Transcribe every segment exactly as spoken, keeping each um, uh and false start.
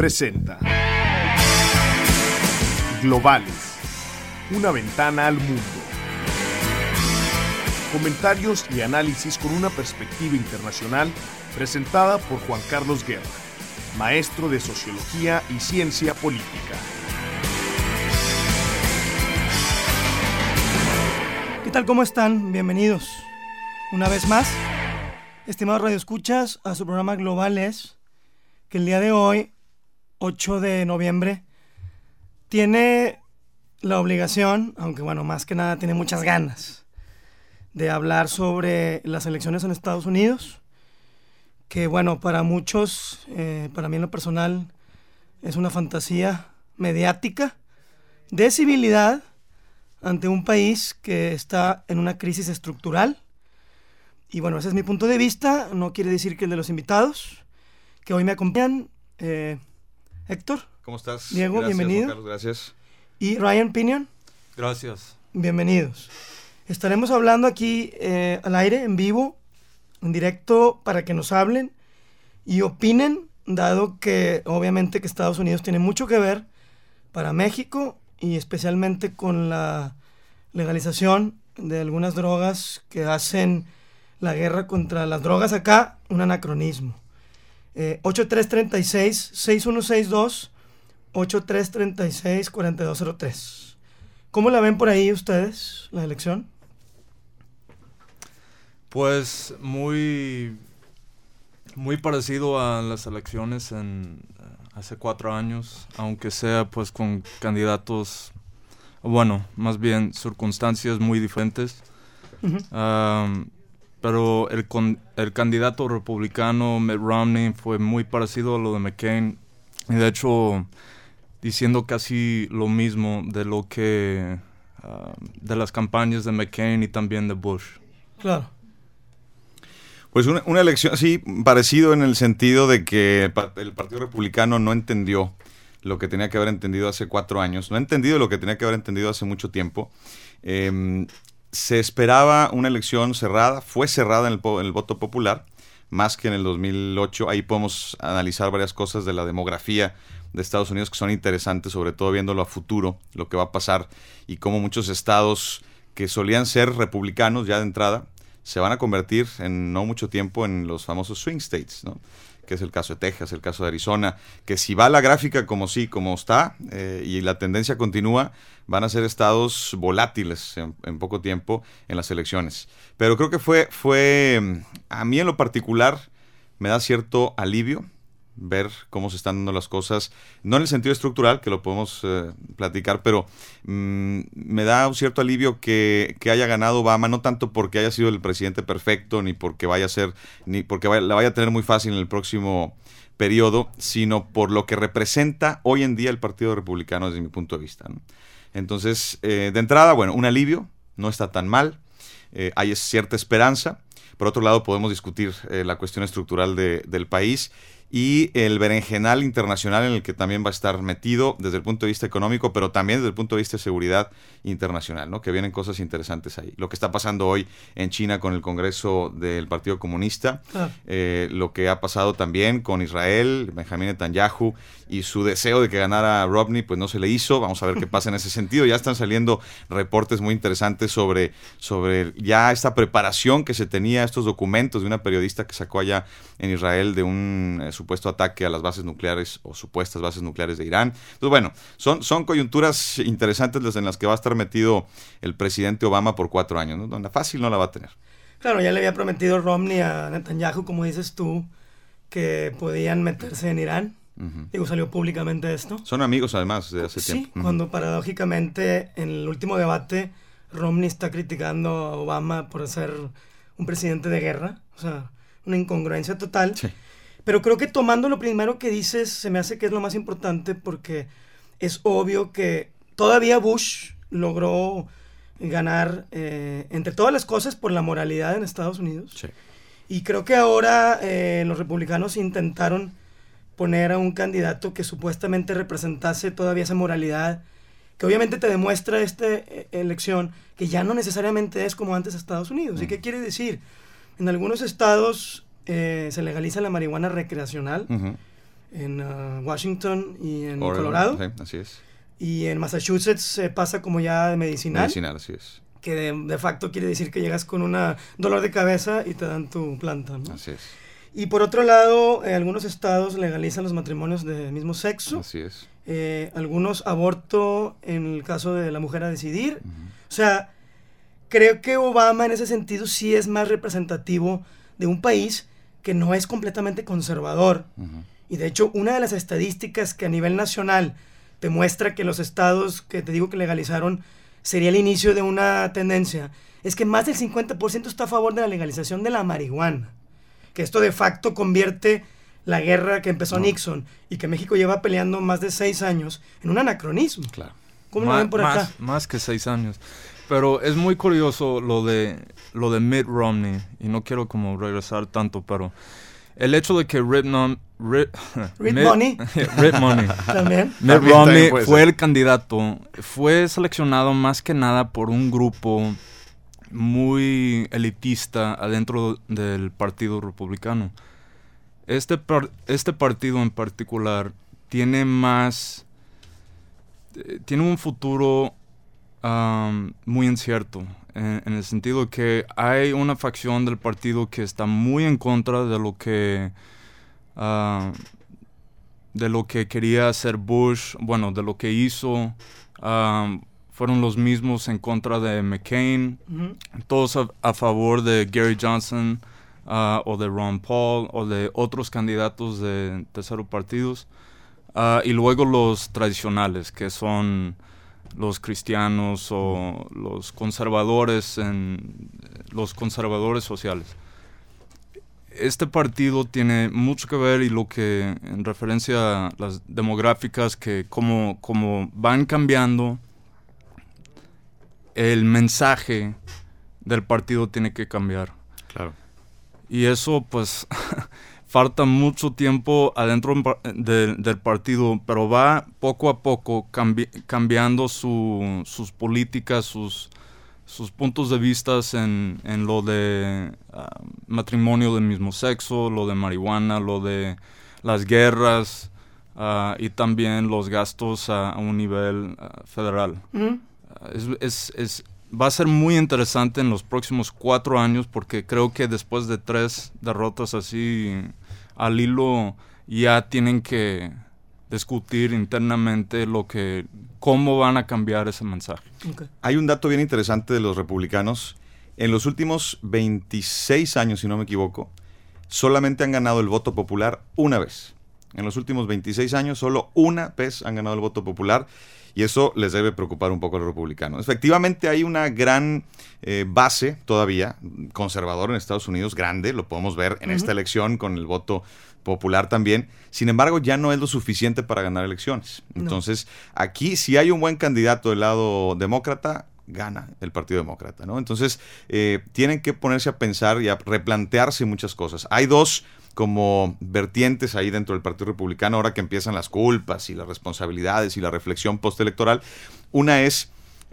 presenta Globales, una ventana al mundo. Comentarios y análisis con una perspectiva internacional presentada por Juan Carlos Guerra, maestro de Sociología y Ciencia Política. ¿Qué tal? ¿Cómo están? Bienvenidos una vez más, estimados radioescuchas, a su programa Globales, que el día de hoy, ocho de noviembre, tiene la obligación, aunque bueno, más que nada tiene muchas ganas, de hablar sobre las elecciones en Estados Unidos, que bueno, para muchos, eh, para mí en lo personal, es una fantasía mediática de civilidad ante un país que está en una crisis estructural. Y bueno, ese es mi punto de vista, no quiere decir que el de los invitados que hoy me acompañan. eh, Héctor. ¿Cómo estás? Diego, gracias, bienvenido. Juan Carlos, gracias. Y Ryan Pinion. Gracias. Bienvenidos. Estaremos hablando aquí eh, al aire, en vivo, en directo, para que nos hablen y opinen, dado que obviamente que Estados Unidos tiene mucho que ver para México y especialmente con la legalización de algunas drogas que hacen la guerra contra las drogas acá un anacronismo. Eh, ocho tres tres seis, seis uno seis dos, ocho tres tres seis, cuatro dos cero tres. ¿Cómo la ven por ahí ustedes, la elección? Pues muy, muy parecido a las elecciones en uh, hace cuatro años, aunque sea pues con candidatos, bueno, más bien circunstancias muy diferentes. Uh-huh. Um, pero el, con, el candidato republicano Mitt Romney fue muy parecido a lo de McCain, y de hecho diciendo casi lo mismo de lo que uh, de las campañas de McCain y también de Bush. Claro. Pues una, una elección, sí, parecido en el sentido de que el, el Partido Republicano no entendió lo que tenía que haber entendido hace cuatro años, no ha entendido lo que tenía que haber entendido hace mucho tiempo. Eh, se esperaba una elección cerrada, fue cerrada en el, en el voto popular, más que en el dos mil ocho. Ahí podemos analizar varias cosas de la demografía de Estados Unidos que son interesantes, sobre todo viéndolo a futuro, lo que va a pasar y cómo muchos estados que solían ser republicanos ya de entrada se van a convertir en no mucho tiempo en los famosos swing states, ¿no? Que es el caso de Texas, el caso de Arizona, que si va la gráfica como sí, como está, eh, y la tendencia continúa, van a ser estados volátiles en, en poco tiempo en las elecciones. Pero creo que fue, fue, a mí en lo particular, me da cierto alivio ver cómo se están dando las cosas, no en el sentido estructural, que lo podemos eh, platicar, pero mmm, me da un cierto alivio que, que haya ganado Obama, no tanto porque haya sido el presidente perfecto, ni porque vaya a ser, ni porque vaya, la vaya a tener muy fácil en el próximo periodo, sino por lo que representa hoy en día el Partido Republicano desde mi punto de vista, ¿no? Entonces, eh, de entrada, bueno, un alivio, no está tan mal, eh, hay cierta esperanza. Por otro lado, podemos discutir eh, la cuestión estructural de, del país y el berenjenal internacional en el que también va a estar metido desde el punto de vista económico, pero también desde el punto de vista de seguridad internacional, ¿no? Que vienen cosas interesantes ahí. Lo que está pasando hoy en China con el Congreso del Partido Comunista, ah. eh, lo que ha pasado también con Israel, Benjamín Netanyahu, y su deseo de que ganara Romney, pues no se le hizo. Vamos a ver qué pasa en ese sentido. Ya están saliendo reportes muy interesantes sobre, sobre ya esta preparación que se tenía, estos documentos de una periodista que sacó allá en Israel de un eh, supuesto ataque a las bases nucleares o supuestas bases nucleares de Irán. Entonces, bueno, son, son coyunturas interesantes en las que va a estar metido el presidente Obama por cuatro años, ¿no? Donde fácil no la va a tener. Claro, ya le había prometido Romney a Netanyahu, como dices tú, que podían meterse en Irán. Uh-huh. Digo, salió públicamente esto. Son amigos además de hace sí, tiempo. Sí, uh-huh. Cuando paradójicamente en el último debate Romney está criticando a Obama por ser un presidente de guerra, o sea, una incongruencia total. Sí. Pero creo que tomando lo primero que dices, se me hace que es lo más importante, porque es obvio que todavía Bush logró ganar, eh, entre todas las cosas, por la moralidad en Estados Unidos. Sí. Y creo que ahora eh, los republicanos intentaron poner a un candidato que supuestamente representase todavía esa moralidad, que obviamente te demuestra esta eh, elección que ya no necesariamente es como antes Estados Unidos. Mm. ¿Y qué quiere decir? En algunos estados eh, se legaliza la marihuana recreacional, uh-huh. en uh, Washington y en Oregon, Colorado. Sí, así es. Y en Massachusetts se pasa como ya medicinal. Medicinal, así es. Que de, de facto quiere decir que llegas con un dolor de cabeza y te dan tu planta, ¿no? Así es. Y por otro lado, eh, algunos estados legalizan los matrimonios de mismo sexo. Así es. Eh, algunos aborto en el caso de la mujer a decidir. Uh-huh. O sea, creo que Obama en ese sentido sí es más representativo de un país que no es completamente conservador. Uh-huh. Y de hecho, una de las estadísticas que a nivel nacional te muestra que los estados que te digo que legalizaron sería el inicio de una tendencia, es que más del cincuenta por ciento está a favor de la legalización de la marihuana. Que esto de facto convierte la guerra que empezó no. Nixon y que México lleva peleando más de seis años en un anacronismo. Claro. ¿Cómo Ma- lo ven por más, acá? Más que seis años. Pero es muy curioso lo de, lo de Mitt Romney, y no quiero como regresar tanto, pero el hecho de que Mitt Romney... Mitt Romney. Mitt Romney. También. Mitt También, Romney también fue ser. el candidato, fue seleccionado más que nada por un grupo muy elitista adentro del Partido Republicano. Este, par- este partido en particular tiene más... Eh, tiene un futuro um, muy incierto, en, en el sentido que hay una facción del partido que está muy en contra de lo que... Uh, de lo que quería hacer Bush, bueno, de lo que hizo, um, fueron los mismos en contra de McCain, Uh-huh. todos a, a favor de Gary Johnson uh, o de Ron Paul o de otros candidatos de terceros partidos, uh, y luego los tradicionales, que son los cristianos o los conservadores, en, los conservadores sociales. Este partido tiene mucho que ver, y lo que en referencia a las demográficas, que como, como van cambiando, el mensaje del partido tiene que cambiar. Claro. Y eso pues falta mucho tiempo adentro de, del partido, pero va poco a poco cambi- cambiando su, sus políticas, sus... sus puntos de vista en, en lo de uh, matrimonio del mismo sexo, lo de marihuana, lo de las guerras, uh, y también los gastos a, a un nivel uh, federal. Uh-huh. Uh, es, es, es, va a ser muy interesante en los próximos cuatro años, porque creo que después de tres derrotas así al hilo ya tienen que discutir internamente lo que, cómo van a cambiar ese mensaje. Okay. Hay un dato bien interesante de los republicanos. En los últimos veintiséis años, si no me equivoco, solamente han ganado el voto popular una vez. En los últimos veintiséis años, solo una vez han ganado el voto popular, y eso les debe preocupar un poco a los republicanos. Efectivamente, hay una gran eh, base todavía conservadora en Estados Unidos, grande, lo podemos ver en uh-huh. esta elección con el voto popular también. Sin embargo, ya no es lo suficiente para ganar elecciones. Entonces, no. Aquí, si hay un buen candidato del lado demócrata, gana el Partido Demócrata, ¿no? Entonces, eh, tienen que ponerse a pensar y a replantearse muchas cosas. Hay dos como vertientes ahí dentro del Partido Republicano, ahora que empiezan las culpas y las responsabilidades y la reflexión postelectoral. Una es,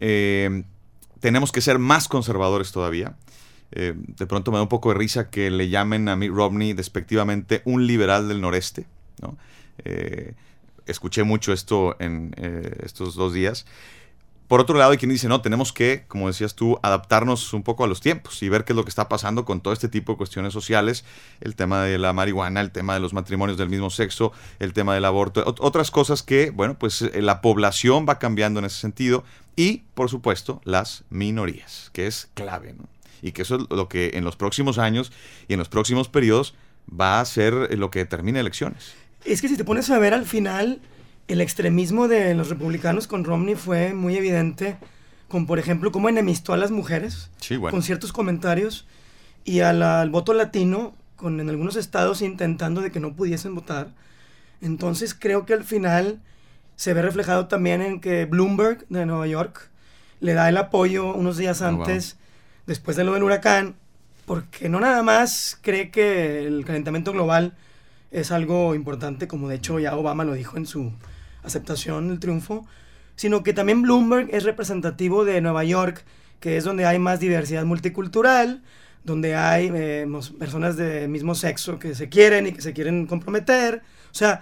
eh, tenemos que ser más conservadores todavía. Eh, de pronto me da un poco de risa que le llamen a Mitt Romney despectivamente un liberal del noreste, ¿no? Eh, escuché mucho esto en eh, estos dos días. Por otro lado, hay quien dice, no, tenemos que, como decías tú, adaptarnos un poco a los tiempos y ver qué es lo que está pasando con todo este tipo de cuestiones sociales, el tema de la marihuana, el tema de los matrimonios del mismo sexo, el tema del aborto, ot- otras cosas que, bueno, pues eh, la población va cambiando en ese sentido, y, por supuesto, las minorías, que es clave, ¿no? Y que eso es lo que en los próximos años y en los próximos periodos va a ser lo que determine elecciones. Es que si te pones a ver al final, el extremismo de los republicanos con Romney fue muy evidente, con por ejemplo cómo enemistó a las mujeres, sí, bueno. con ciertos comentarios, y a la, al voto latino, con en algunos estados intentando de que no pudiesen votar. Entonces creo que al final se ve reflejado también en que Bloomberg de Nueva York le da el apoyo unos días antes, oh, wow. después de lo del huracán, porque no nada más cree que el calentamiento global es algo importante, como de hecho ya Obama lo dijo en su aceptación del triunfo, sino que también Bloomberg es representativo de Nueva York, que es donde hay más diversidad multicultural, donde hay eh, personas de mismo sexo que se quieren y que se quieren comprometer. O sea,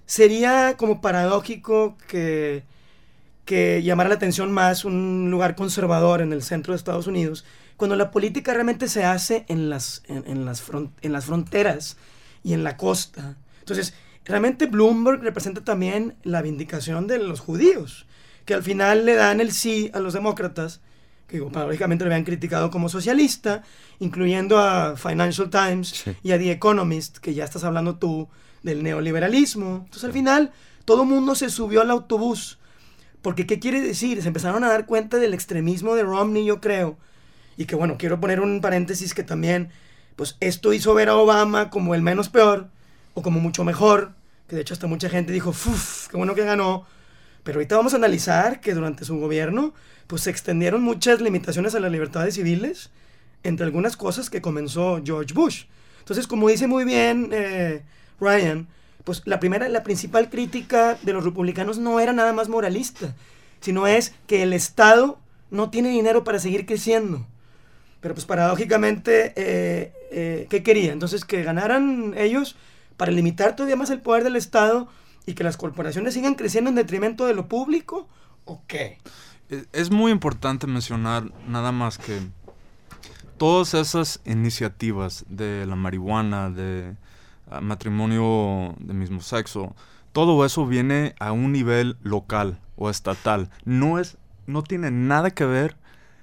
sería como paradójico que, que llamara la atención más un lugar conservador en el centro de Estados Unidos, cuando la política realmente se hace en las, en, en las, front, en las fronteras y en la costa. Entonces, realmente Bloomberg representa también la vindicación de los judíos, que al final le dan el sí a los demócratas, que digo, paradójicamente lo habían criticado como socialista, incluyendo a Financial Times sí. y a The Economist, que ya estás hablando tú del neoliberalismo. Entonces, al final, todo el mundo se subió al autobús. Porque, ¿qué quiere decir? Se empezaron a dar cuenta del extremismo de Romney, yo creo. Y que, bueno, quiero poner un paréntesis que también, pues, esto hizo ver a Obama como el menos peor, o como mucho mejor, que de hecho hasta mucha gente dijo, ¡fuf! ¡Qué bueno que ganó! Pero ahorita vamos a analizar que durante su gobierno, pues, se extendieron muchas limitaciones a las libertades civiles, entre algunas cosas que comenzó George Bush. Entonces, como dice muy bien eh, Ryan, pues la primera, la principal crítica de los republicanos no era nada más moralista, sino es que el Estado no tiene dinero para seguir creciendo. Pero pues paradójicamente, eh, eh, ¿qué quería? Entonces, que ganaran ellos para limitar todavía más el poder del Estado y que las corporaciones sigan creciendo en detrimento de lo público, ¿o qué? Es muy importante mencionar nada más que todas esas iniciativas de la marihuana, de uh, matrimonio de mismo sexo, todo eso viene a un nivel local o estatal. No es, no tiene nada que ver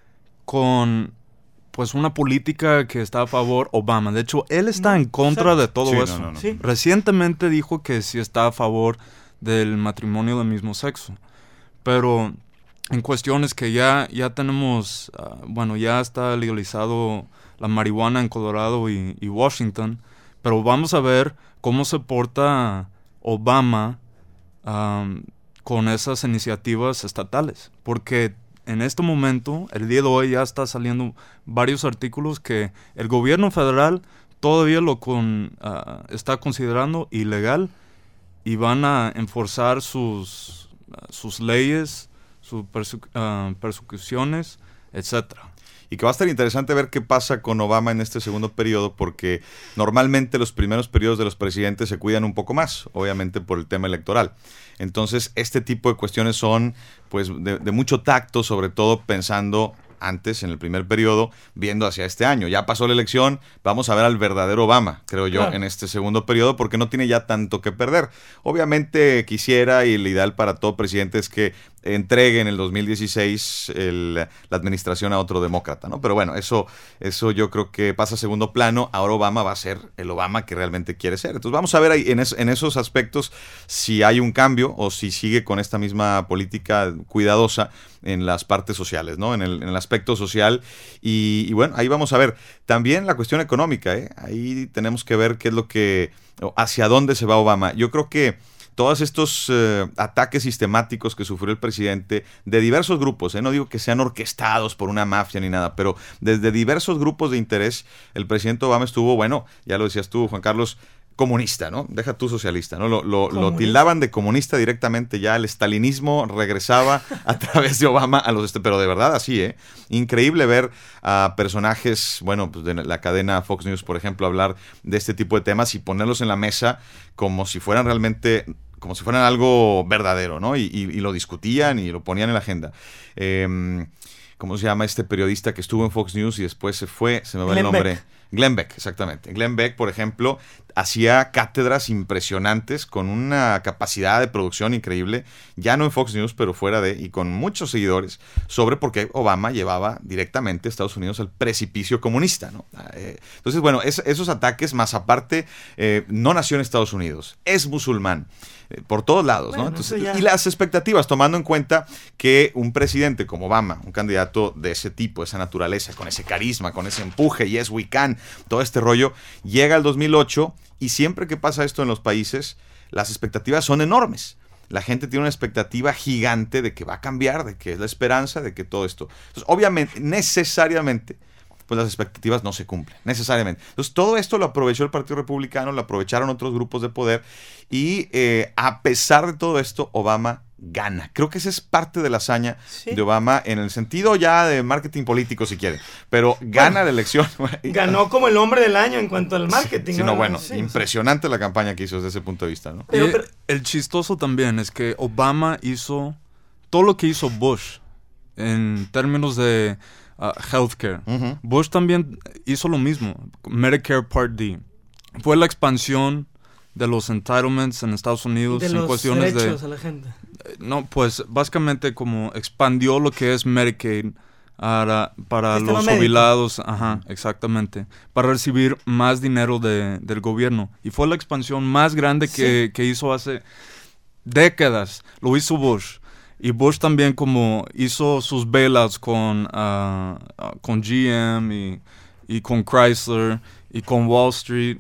con pues una política que está a favor Obama. De hecho, él está no, en contra de todo sí, eso. No, no, no. Sí. Recientemente dijo que sí está a favor del matrimonio del mismo sexo. Pero en cuestiones que ya, ya tenemos, uh, bueno, ya está legalizado la marihuana en Colorado y, y Washington, pero vamos a ver cómo se porta Obama um, con esas iniciativas estatales. Porque en este momento, el día de hoy, ya está saliendo varios artículos que el gobierno federal todavía lo con, uh, está considerando ilegal y van a enforzar sus, uh, sus leyes, sus persecu- uh, persecuciones, etcétera. Y que va a estar interesante ver qué pasa con Obama en este segundo periodo, porque normalmente los primeros periodos de los presidentes se cuidan un poco más, obviamente por el tema electoral. Entonces, este tipo de cuestiones son pues de, de mucho tacto, sobre todo pensando antes, en el primer periodo, viendo hacia este año. Ya pasó la elección, vamos a ver al verdadero Obama, creo yo, claro, en este segundo periodo, porque no tiene ya tanto que perder. Obviamente quisiera, y el ideal para todo presidente es que entregue en el dos mil dieciséis el, la administración a otro demócrata, ¿no? Pero bueno, eso, eso yo creo que pasa a segundo plano. Ahora Obama va a ser el Obama que realmente quiere ser. Entonces vamos a ver ahí en, es, en esos aspectos si hay un cambio o si sigue con esta misma política cuidadosa en las partes sociales, ¿no? En el, en el aspecto social. Y, y bueno, ahí vamos a ver. También la cuestión económica, ¿eh? Ahí tenemos que ver qué es lo que, hacia dónde se va Obama. Yo creo que todos estos eh, ataques sistemáticos que sufrió el presidente de diversos grupos, ¿eh? No digo que sean orquestados por una mafia ni nada, pero desde diversos grupos de interés, el presidente Obama estuvo, bueno, ya lo decías tú, Juan Carlos, comunista, ¿no? Deja tú socialista, ¿no? Lo, lo, lo tildaban de comunista directamente, ya el estalinismo regresaba a través de Obama a los... Pero de verdad así, ¿eh? Increíble ver a personajes, bueno, pues de la cadena Fox News, por ejemplo, hablar de este tipo de temas y ponerlos en la mesa como si fueran realmente... como si fueran algo verdadero, ¿no? Y, y, y lo discutían y lo ponían en la agenda. Eh, ¿Cómo se llama este periodista que estuvo en Fox News y después se fue? Se me va Glenn el nombre. Beck. Glenn Beck, exactamente. Glenn Beck, por ejemplo, hacía cátedras impresionantes con una capacidad de producción increíble, ya no en Fox News, pero fuera de, y con muchos seguidores, sobre por qué Obama llevaba directamente a Estados Unidos al precipicio comunista, ¿no? Eh, entonces, bueno, es, esos ataques, más aparte, eh, no nació en Estados Unidos, es musulmán. Por todos lados, bueno, ¿no? Entonces, y las expectativas, tomando en cuenta que un presidente como Obama, un candidato de ese tipo, de esa naturaleza, con ese carisma, con ese empuje, yes we can, todo este rollo, llega al dos mil ocho y siempre que pasa esto en los países, las expectativas son enormes. La gente tiene una expectativa gigante de que va a cambiar, de que es la esperanza, de que todo esto. Entonces, obviamente, necesariamente, pues las expectativas no se cumplen, necesariamente. Entonces, todo esto lo aprovechó el Partido Republicano, lo aprovecharon otros grupos de poder y eh, a pesar de todo esto, Obama gana. Creo que esa es parte de la hazaña sí. de Obama en el sentido ya de marketing político, si quiere. Pero gana bueno, la elección. Ganó como el hombre del año en cuanto al marketing. Sí, ¿no? no, bueno, sí, impresionante sí. la campaña que hizo desde ese punto de vista, ¿no? Pero, pero, el chistoso también es que Obama hizo todo lo que hizo Bush en términos de uh, healthcare. Uh-huh. Bush también hizo lo mismo. Medicare Part D. Fue la expansión de los entitlements en Estados Unidos de en los cuestiones derechos de a la gente. No, pues básicamente como expandió lo que es Medicaid para, para los médico. jubilados, ajá, exactamente, para recibir más dinero de, del gobierno. Y fue la expansión más grande que, sí. que hizo hace décadas. Lo hizo Bush. Y Bush también como hizo sus bailouts con, uh, uh, con G M y, y con Chrysler y con Wall Street.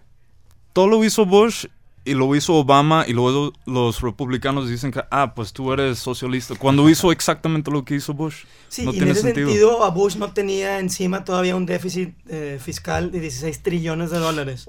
Todo lo hizo Bush y lo hizo Obama y luego los republicanos dicen que, ah, pues tú eres socialista. Cuando hizo exactamente lo que hizo Bush. Sí, no y tiene en ese sentido. sentido a Bush no tenía encima todavía un déficit eh, fiscal de dieciséis trillones de dólares.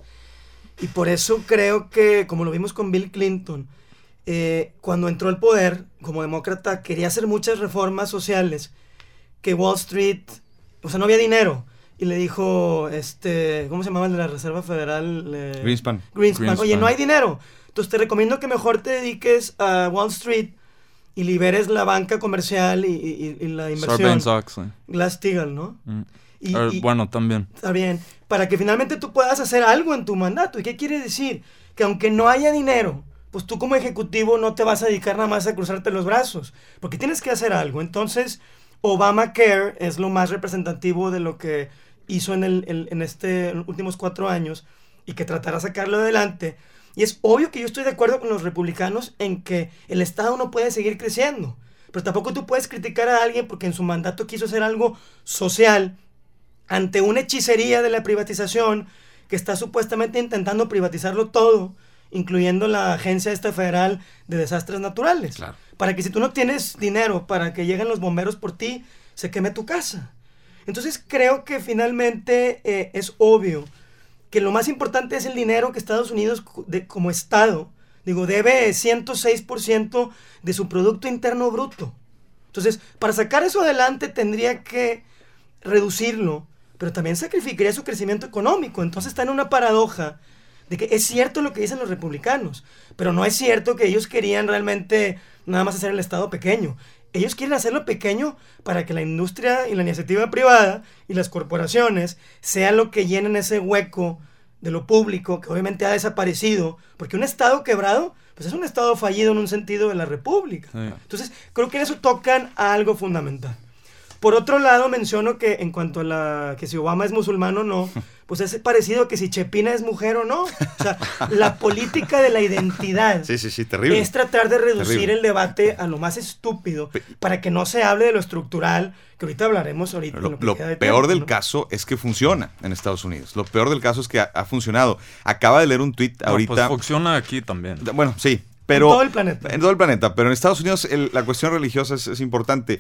Y por eso creo que, como lo vimos con Bill Clinton, eh, cuando entró al poder como demócrata quería hacer muchas reformas sociales que Wall Street, o sea, no había dinero. Y le dijo, este, ¿cómo se llamaba el de la Reserva Federal? Eh, Greenspan. Greenspan. Greenspan. Oye, no hay dinero. Entonces te recomiendo que mejor te dediques a Wall Street y liberes la banca comercial y, y, y la inversión. Sarbanes-Oxley. Glass-Steagall, ¿no? Mm. Y, uh, y, bueno, también. Está bien. Para que finalmente tú puedas hacer algo en tu mandato. ¿Y qué quiere decir? Que aunque no haya dinero, pues tú como ejecutivo no te vas a dedicar nada más a cruzarte los brazos. Porque tienes que hacer algo. Entonces, Obamacare es lo más representativo de lo que hizo en, el, el, en este en los últimos cuatro años y que tratará de sacarlo adelante. Y es obvio que yo estoy de acuerdo con los republicanos en que el Estado no puede seguir creciendo. Pero tampoco tú puedes criticar a alguien porque en su mandato quiso hacer algo social ante una hechicería de la privatización que está supuestamente intentando privatizarlo todo, incluyendo la agencia esta federal de desastres naturales. Claro. Para que si tú no tienes dinero para que lleguen los bomberos por ti, se queme tu casa. Entonces creo que finalmente eh, es obvio que lo más importante es el dinero que Estados Unidos de, como Estado, digo, debe ciento seis por ciento de su Producto Interno Bruto. Entonces, para sacar eso adelante tendría que reducirlo, pero también sacrificaría su crecimiento económico. Entonces está en una paradoja de que es cierto lo que dicen los republicanos, pero no es cierto que ellos querían realmente nada más hacer el Estado pequeño. Ellos quieren hacerlo pequeño para que la industria y la iniciativa privada y las corporaciones sean lo que llenen ese hueco de lo público que obviamente ha desaparecido, porque un Estado quebrado pues es un Estado fallido en un sentido de la República. Sí. Entonces creo que en eso tocan a algo fundamental. Por otro lado, menciono que en cuanto a la que si Obama es musulmán o no, pues es parecido a que si Chepina es mujer o no. O sea, la política de la identidad sí, sí, sí, terrible. es tratar de reducir terrible. el debate a lo más estúpido para que no se hable de lo estructural, que ahorita hablaremos ahorita. Lo, lo, que lo queda de peor tiempo, del ¿no? caso es que funciona en Estados Unidos. Lo peor del caso es que ha, ha funcionado. Acaba de leer un tuit no, ahorita. Pues funciona aquí también. Bueno, sí. Pero, en todo el planeta. En todo el planeta. Pero en Estados Unidos el, la cuestión religiosa es, es importante.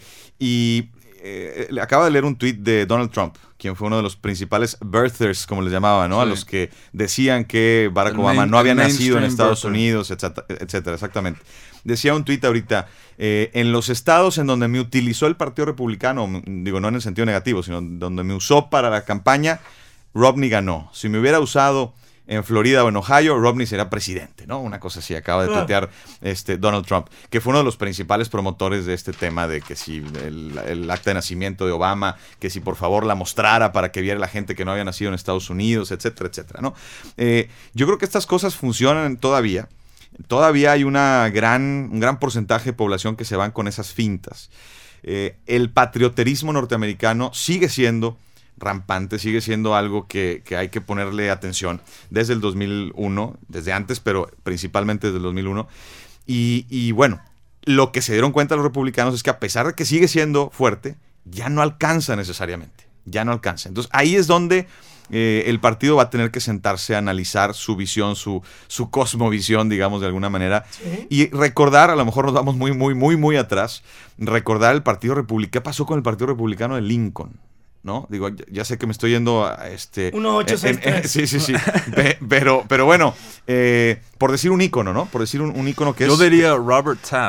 Y eh, acaba de leer un tuit de Donald Trump, quien fue uno de los principales birthers, como les llamaba, ¿no? Sí. A los que decían que Barack el Obama main, no había nacido en Estados birther. Unidos, etcétera, etcétera, exactamente. Decía un tuit ahorita, eh, en los estados en donde me utilizó el Partido Republicano, digo, no en el sentido negativo, sino donde me usó para la campaña, Romney ganó. Si me hubiera usado en Florida o en Ohio, Romney será presidente, ¿no? Una cosa así, acaba de tuitear este, Donald Trump, que fue uno de los principales promotores de este tema de que si el, el acta de nacimiento de Obama, que si por favor la mostrara para que viera la gente que no había nacido en Estados Unidos, etcétera, etcétera, ¿no? Eh, yo creo que estas cosas funcionan todavía. Todavía hay una gran, un gran porcentaje de población que se van con esas fintas. Eh, el patrioterismo norteamericano sigue siendo rampante, sigue siendo algo que, que hay que ponerle atención desde el dos mil uno, desde antes, pero principalmente desde el dos mil uno. Y, y bueno, lo que se dieron cuenta los republicanos es que a pesar de que sigue siendo fuerte, ya no alcanza necesariamente, ya no alcanza. Entonces ahí es donde eh, el partido va a tener que sentarse a analizar su visión, su, su cosmovisión, digamos, de alguna manera, ¿sí? Y recordar, a lo mejor nos vamos muy, muy, muy, muy atrás, recordar el Partido Republicano, ¿qué pasó con el Partido Republicano de Lincoln? ¿No? Digo, ya, ya sé que me estoy yendo a este... uno ocho seis tres. Eh, eh, sí, sí, sí. Pe, pero, pero bueno, eh, por decir un ícono, ¿no? Por decir un, un ícono que Yo es... diría Robert Taft.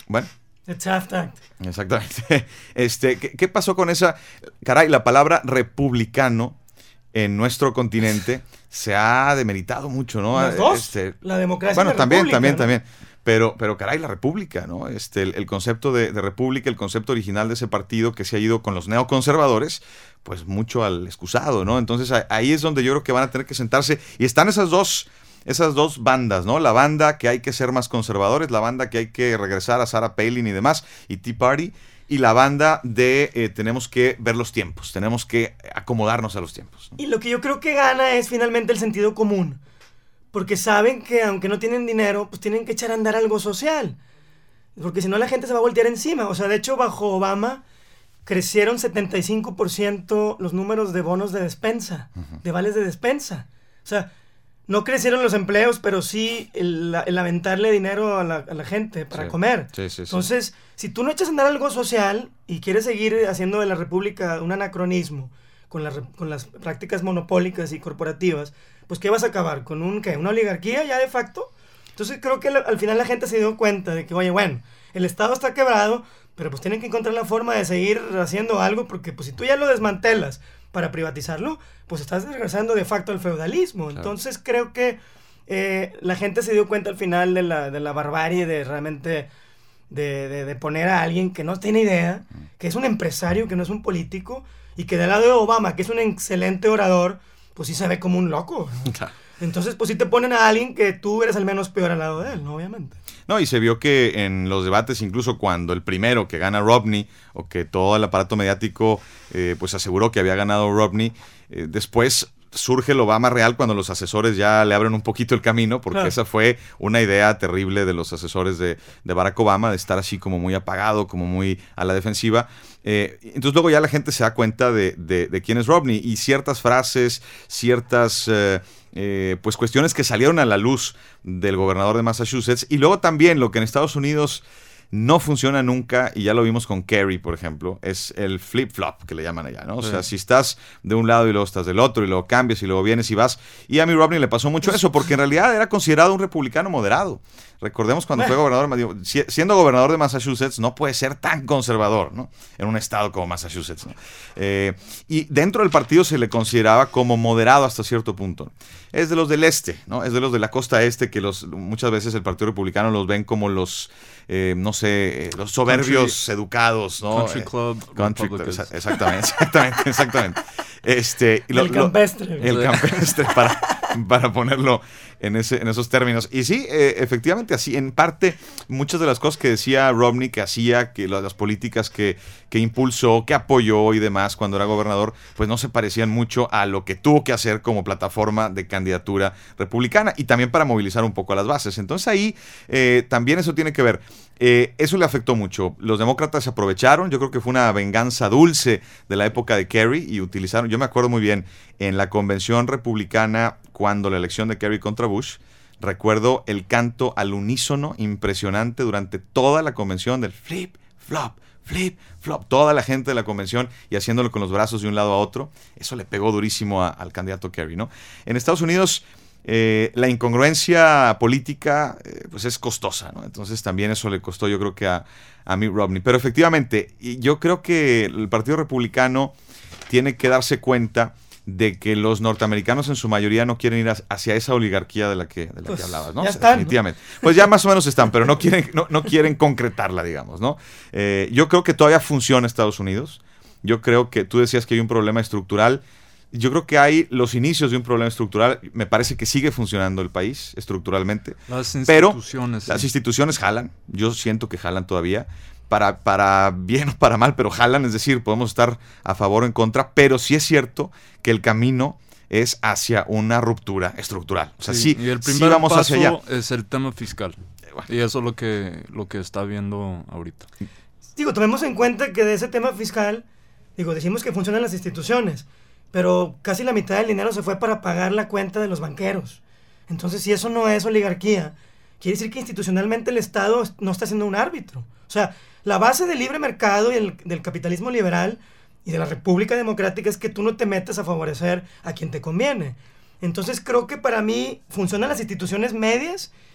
Bueno. It's half act. Exactamente. Este, ¿qué, ¿Qué pasó con esa? Caray, la palabra republicano en nuestro continente se ha demeritado mucho, ¿no? Las dos. Este, la democracia bueno, y la también, república, también, ¿no? también. Pero, pero caray, la república, ¿no? Este, el, el concepto de, de república, el concepto original de ese partido que se ha ido con los neoconservadores, pues mucho al excusado, ¿no? Entonces ahí es donde yo creo que van a tener que sentarse. Y están esas dos, esas dos bandas, ¿no? La banda que hay que ser más conservadores, la banda que hay que regresar a Sarah Palin y demás, y Tea Party, y la banda de eh, tenemos que ver los tiempos, tenemos que acomodarnos a los tiempos, ¿no? Y lo que yo creo que gana es finalmente el sentido común. Porque saben que aunque no tienen dinero, pues tienen que echar a andar algo social. Porque si no la gente se va a voltear encima. O sea, de hecho, bajo Obama crecieron setenta y cinco por ciento los números de bonos de despensa, uh-huh. de vales de despensa. O sea, no crecieron los empleos, pero sí el, el aventarle dinero a la, a la gente para sí. comer. Sí, sí, Entonces, sí. si tú no echas a andar algo social y quieres seguir haciendo de la República un anacronismo con, la, con las prácticas monopólicas y corporativas, pues ¿qué vas a acabar? ¿Con un qué? ¿Una oligarquía ya de facto? Entonces creo que la, al final la gente se dio cuenta de que, oye, bueno, el Estado está quebrado, pero pues tienen que encontrar la forma de seguir haciendo algo, porque pues si tú ya lo desmantelas para privatizarlo, pues estás regresando de facto al feudalismo. Claro. Entonces creo que eh, la gente se dio cuenta al final de la, de la barbarie de realmente de, de, de poner a alguien que no tiene idea, que es un empresario, que no es un político, y que del lado de Obama, que es un excelente orador, pues sí se ve como un loco, ¿no? Claro. Entonces, pues sí te ponen a alguien que tú eres al menos peor al lado de él, ¿no? Obviamente. No, y se vio que en los debates, incluso cuando el primero que gana Romney, o que todo el aparato mediático eh, pues aseguró que había ganado Romney, eh, después surge el Obama real cuando los asesores ya le abren un poquito el camino, porque claro. esa fue una idea terrible de los asesores de, de Barack Obama, de estar así como muy apagado, como muy a la defensiva. Eh, entonces luego ya la gente se da cuenta de, de, de quién es Romney, y ciertas frases, ciertas eh, eh, pues cuestiones que salieron a la luz del gobernador de Massachusetts, y luego también lo que en Estados Unidos no funciona nunca, y ya lo vimos con Kerry, por ejemplo, es el flip-flop que le llaman allá, ¿no? O sí. sea, si estás de un lado y luego estás del otro, y luego cambias y luego vienes y vas. Y a Mitt Romney le pasó mucho eso, porque en realidad era considerado un republicano moderado. Recordemos cuando fue gobernador, siendo gobernador de Massachusetts, no puede ser tan conservador, ¿no? En un estado como Massachusetts, ¿no? Eh, y dentro del partido se le consideraba como moderado hasta cierto punto. Es de los del este, ¿no? Es de los de la costa este, que los muchas veces el Partido Republicano los ven como los, eh, no sé, eh, los soberbios country, educados, ¿no? Country Club. Eh, country, exa- exactamente, exactamente, exactamente. Este, lo, el campestre. Lo, el campestre, para, para ponerlo en, ese, en esos términos. Y sí, eh, efectivamente, así, en parte, muchas de las cosas que decía Romney, que hacía, que las políticas que, que impulsó, que apoyó y demás cuando era gobernador, pues no se parecían mucho a lo que tuvo que hacer como plataforma de candidatura republicana, y también para movilizar un poco a las bases. Entonces ahí eh, también eso tiene que ver. Eh, eso le afectó mucho. Los demócratas se aprovecharon. Yo creo que fue una venganza dulce de la época de Kerry, y utilizaron, yo me acuerdo muy bien, en la convención republicana, cuando la elección de Kerry contra Bush, recuerdo el canto al unísono impresionante durante toda la convención del flip, flop, flip, flop, toda la gente de la convención, y haciéndolo con los brazos de un lado a otro. Eso le pegó durísimo a, al candidato Kerry, ¿no? En Estados Unidos, Eh, la incongruencia política eh, pues es costosa, ¿no? Entonces también eso le costó, yo creo que a, a Mitt Romney. Pero efectivamente, yo creo que el Partido Republicano tiene que darse cuenta de que los norteamericanos en su mayoría no quieren ir hacia esa oligarquía de la que, de la pues que hablabas, ¿no? Ya están, definitivamente. ¿No? Pues ya más o menos están, pero no quieren, no, no quieren concretarla, digamos, ¿no? Eh, yo creo que todavía funciona Estados Unidos. Yo creo que tú decías que hay un problema estructural. Yo creo que hay los inicios de un problema estructural. Me parece que sigue funcionando el país estructuralmente. Las instituciones. Pero las instituciones jalan. Yo siento que jalan todavía. Para, para bien o para mal, pero jalan. Es decir, podemos estar a favor o en contra. Pero sí es cierto que el camino es hacia una ruptura estructural. O sea, sí, sí, y el primer sí vamos paso hacia allá. Es el tema fiscal. Bueno. Y eso es lo que, lo que está viendo ahorita. Digo, tomemos en cuenta que de ese tema fiscal, digo, decimos que funcionan las instituciones, pero casi la mitad del dinero se fue para pagar la cuenta de los banqueros. Entonces, si eso no es oligarquía, quiere decir que institucionalmente el Estado no está siendo un árbitro. O sea, la base del libre mercado y el, del capitalismo liberal y de la República Democrática es que tú no te metes a favorecer a quien te conviene. Entonces, creo que para mí funcionan las instituciones medias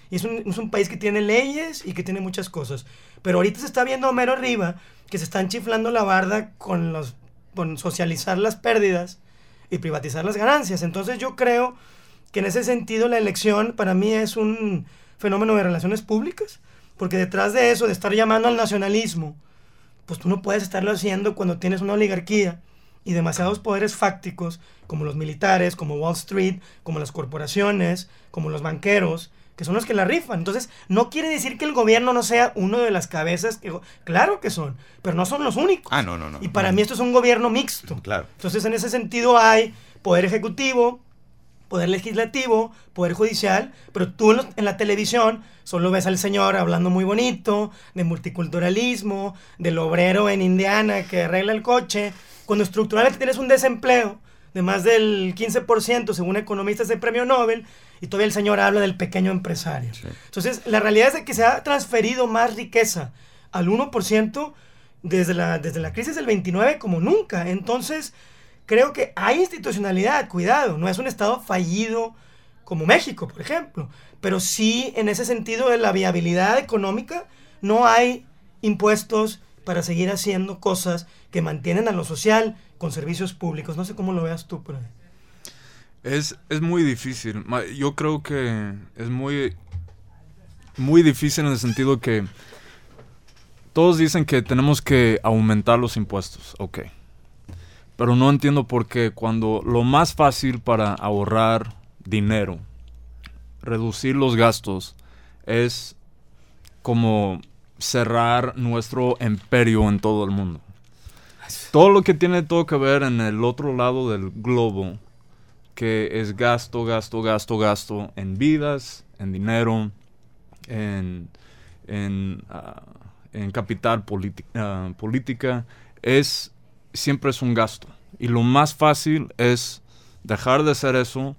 Y es un, es un país que tiene leyes y que tiene muchas cosas. Pero ahorita se está viendo a mero arriba que se están chiflando la barda con, los, con socializar las pérdidas y privatizar las ganancias. Entonces yo creo que en ese sentido la elección para mí es un fenómeno de relaciones públicas, porque detrás de eso, de estar llamando al nacionalismo, pues tú no puedes estarlo haciendo cuando tienes una oligarquía y demasiados poderes fácticos, como los militares, como Wall Street, como las corporaciones, como los banqueros, que son los que la rifan. Entonces, no quiere decir que el gobierno no sea uno de las cabezas, que, claro que son, pero no son los únicos. Ah, no, no, no. Y para no. mí esto es un gobierno mixto. Claro. Entonces, en ese sentido hay poder ejecutivo, poder legislativo, poder judicial, pero tú en, los, en la televisión solo ves al señor hablando muy bonito, de multiculturalismo, del obrero en Indiana que arregla el coche, cuando estructuralmente tienes un desempleo de más del quince por ciento según economistas de premio Nobel, y todavía el señor habla del pequeño empresario. Sí. Entonces, la realidad es de que se ha transferido más riqueza al uno por ciento desde la, desde la crisis del veintinueve como nunca. Entonces, creo que hay institucionalidad, cuidado, no es un estado fallido como México, por ejemplo, pero sí en ese sentido de la viabilidad económica no hay impuestos para seguir haciendo cosas que mantienen a lo social con servicios públicos. No sé cómo lo veas tú, pero... Es, es muy difícil. Yo creo que es muy, muy difícil en el sentido que todos dicen que tenemos que aumentar los impuestos, ok. Pero no entiendo por qué cuando lo más fácil para ahorrar dinero, reducir los gastos, es como cerrar nuestro imperio en todo el mundo. Todo lo que tiene todo que ver en el otro lado del globo, que es gasto, gasto, gasto, gasto, en vidas, en dinero, en, en, uh, en capital uh, política, es... siempre es un gasto. Y lo más fácil es dejar de hacer eso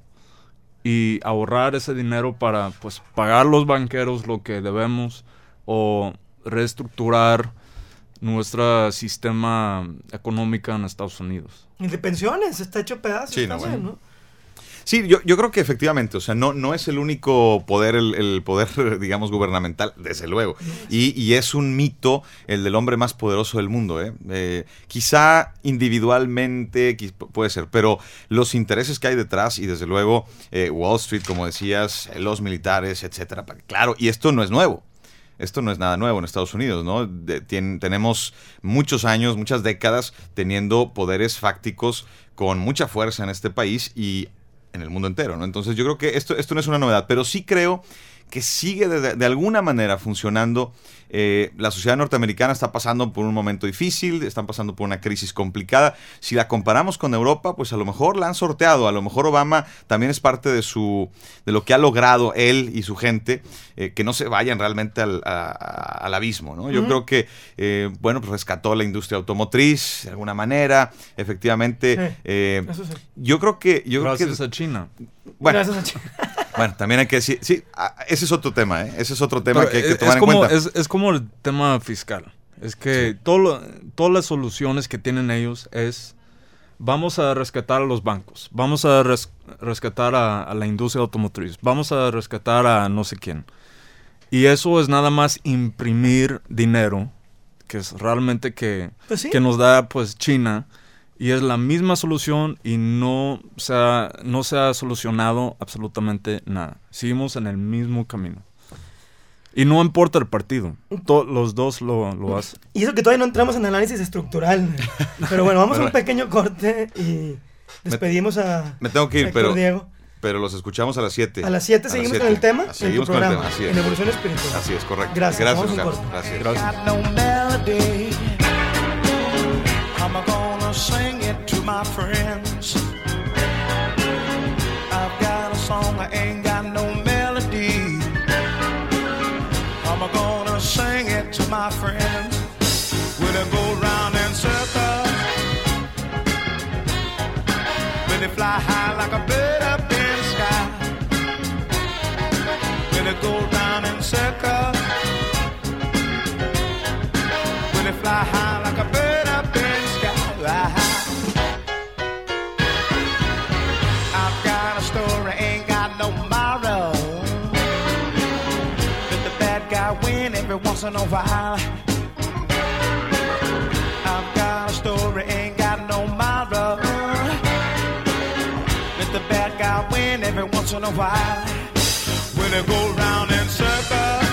y ahorrar ese dinero para pues pagar a los banqueros lo que debemos o reestructurar nuestro sistema económico en Estados Unidos. Y de pensiones, está hecho pedazos. Sí, no, también, bueno. ¿no? Sí, yo, yo creo que efectivamente, o sea, no, no es el único poder, el, el poder, digamos, gubernamental, desde luego. Y, y es un mito el del hombre más poderoso del mundo, ¿eh? Eh, quizá individualmente puede ser, pero los intereses que hay detrás y desde luego eh, Wall Street, como decías, los militares, etcétera. Claro, y esto no es nuevo. Esto no es nada nuevo en Estados Unidos, ¿no? De, tien, tenemos muchos años, muchas décadas teniendo poderes fácticos con mucha fuerza en este país y en el mundo entero, ¿no? Entonces yo creo que esto, esto no es una novedad, pero sí creo que sigue de, de alguna manera funcionando. Eh, la sociedad norteamericana está pasando por un momento difícil, están pasando por una crisis complicada. Si la comparamos con Europa, pues a lo mejor la han sorteado, a lo mejor Obama también es parte de su de lo que ha logrado él y su gente, eh, que no se vayan realmente al, a, al abismo, ¿no? Yo uh-huh. creo que, eh, bueno, pues rescató la industria automotriz de alguna manera, efectivamente. Sí, eh, eso sí. Yo creo que... Yo Gracias creo que, a China. Bueno, Gracias a China. Bueno, también hay que decir, sí, ese es otro tema, ¿eh? Ese es otro tema Pero que hay que es, tomar es en como, cuenta. Es, es como el tema fiscal. Es que sí. todo lo, todas las soluciones que tienen ellos es, vamos a rescatar a los bancos, vamos a res, rescatar a, a la industria automotriz, vamos a rescatar a no sé quién. Y eso es nada más imprimir dinero, que es realmente que, pues sí. que nos da pues China. Y es la misma solución y no se ha, no se ha solucionado absolutamente nada. Seguimos en el mismo camino. Y no importa el partido. To- los dos lo, lo hacen. Y eso que todavía no entramos en análisis estructural. Pero bueno, vamos a un pequeño corte y despedimos a Me tengo que ir, Héctor pero, Diego. pero los escuchamos a las siete. A las siete seguimos con el tema. Seguimos en tu con el programa, tema, así es. En Evolución Espiritual. Así es, correcto. Gracias. Gracias, Vamos a un Carlos. corte. Gracias. Gracias. I'm gonna sing it to my friends. I've got a song, I ain't got no melody. I'm gonna sing it to my friends. Will it go round in circles? Will it fly high like a bird up in the sky? Will it go round in circles? Will it fly high like a bird up in the sky? I've got a story, ain't got no tomorrow. every once in a while. I've got a story, ain't got no moral. Let the bad guy win every once in a while. When it go round in circles,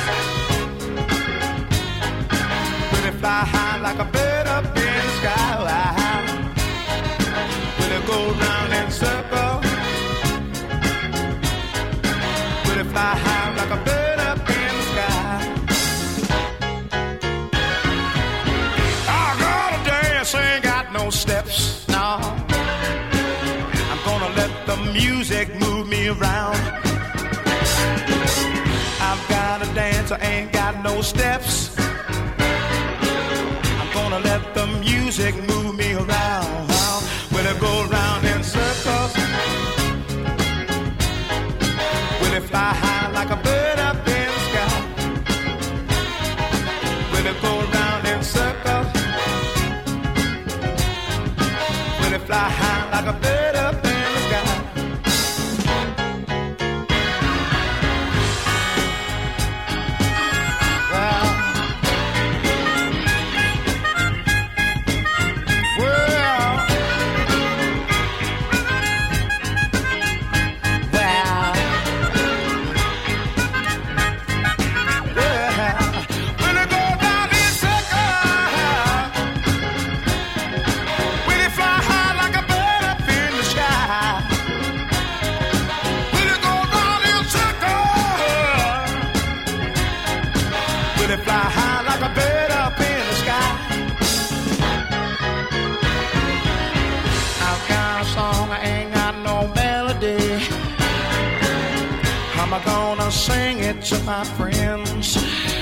when it fly high like a bird up in the sky. When it go round in circles, when it fly high like a bird up in the sky. I gotta dance, ain't got no steps, no. I'm gonna let the music move me around. I've got a dance, I ain't got no steps. I'm gonna let the music move me around. When it go round in circles, when it fly high like a bird up in the sky. When it go round in circles, when it fly high like a bird up in the sky. I'm gonna sing it to my friends.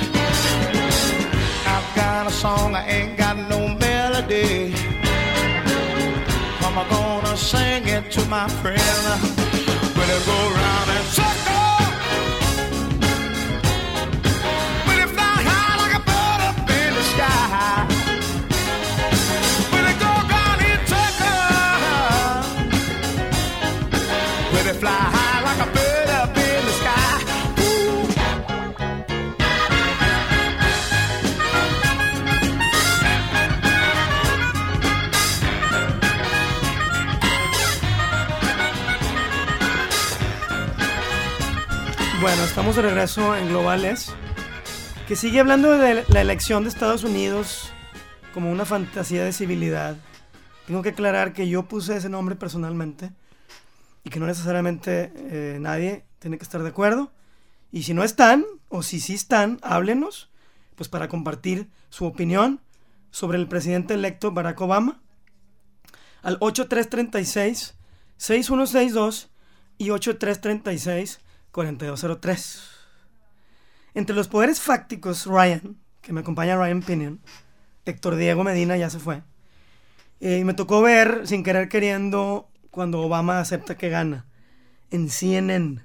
I've got a song, I ain't got no melody. I'm gonna sing it to my friends. When it go round and circle, when it fly high like a bird up in the sky. When it go round and circle, when it fly high like a bird up in the sky. Bueno, estamos de regreso en Globales, que sigue hablando de la elección de Estados Unidos como una fantasía de civilidad. Tengo que aclarar que yo puse ese nombre personalmente y que no necesariamente eh, nadie tiene que estar de acuerdo. Y si no están, o si sí están, háblenos, pues para compartir su opinión sobre el presidente electo Barack Obama al ocho tres tres seis, seis uno seis dos y ocho tres tres seis, cuatro dos cero tres. Entre los poderes fácticos, Ryan, que me acompaña Ryan Pinion, Héctor Diego Medina ya se fue, y eh, me tocó ver, sin querer queriendo, cuando Obama acepta que gana, en C N N.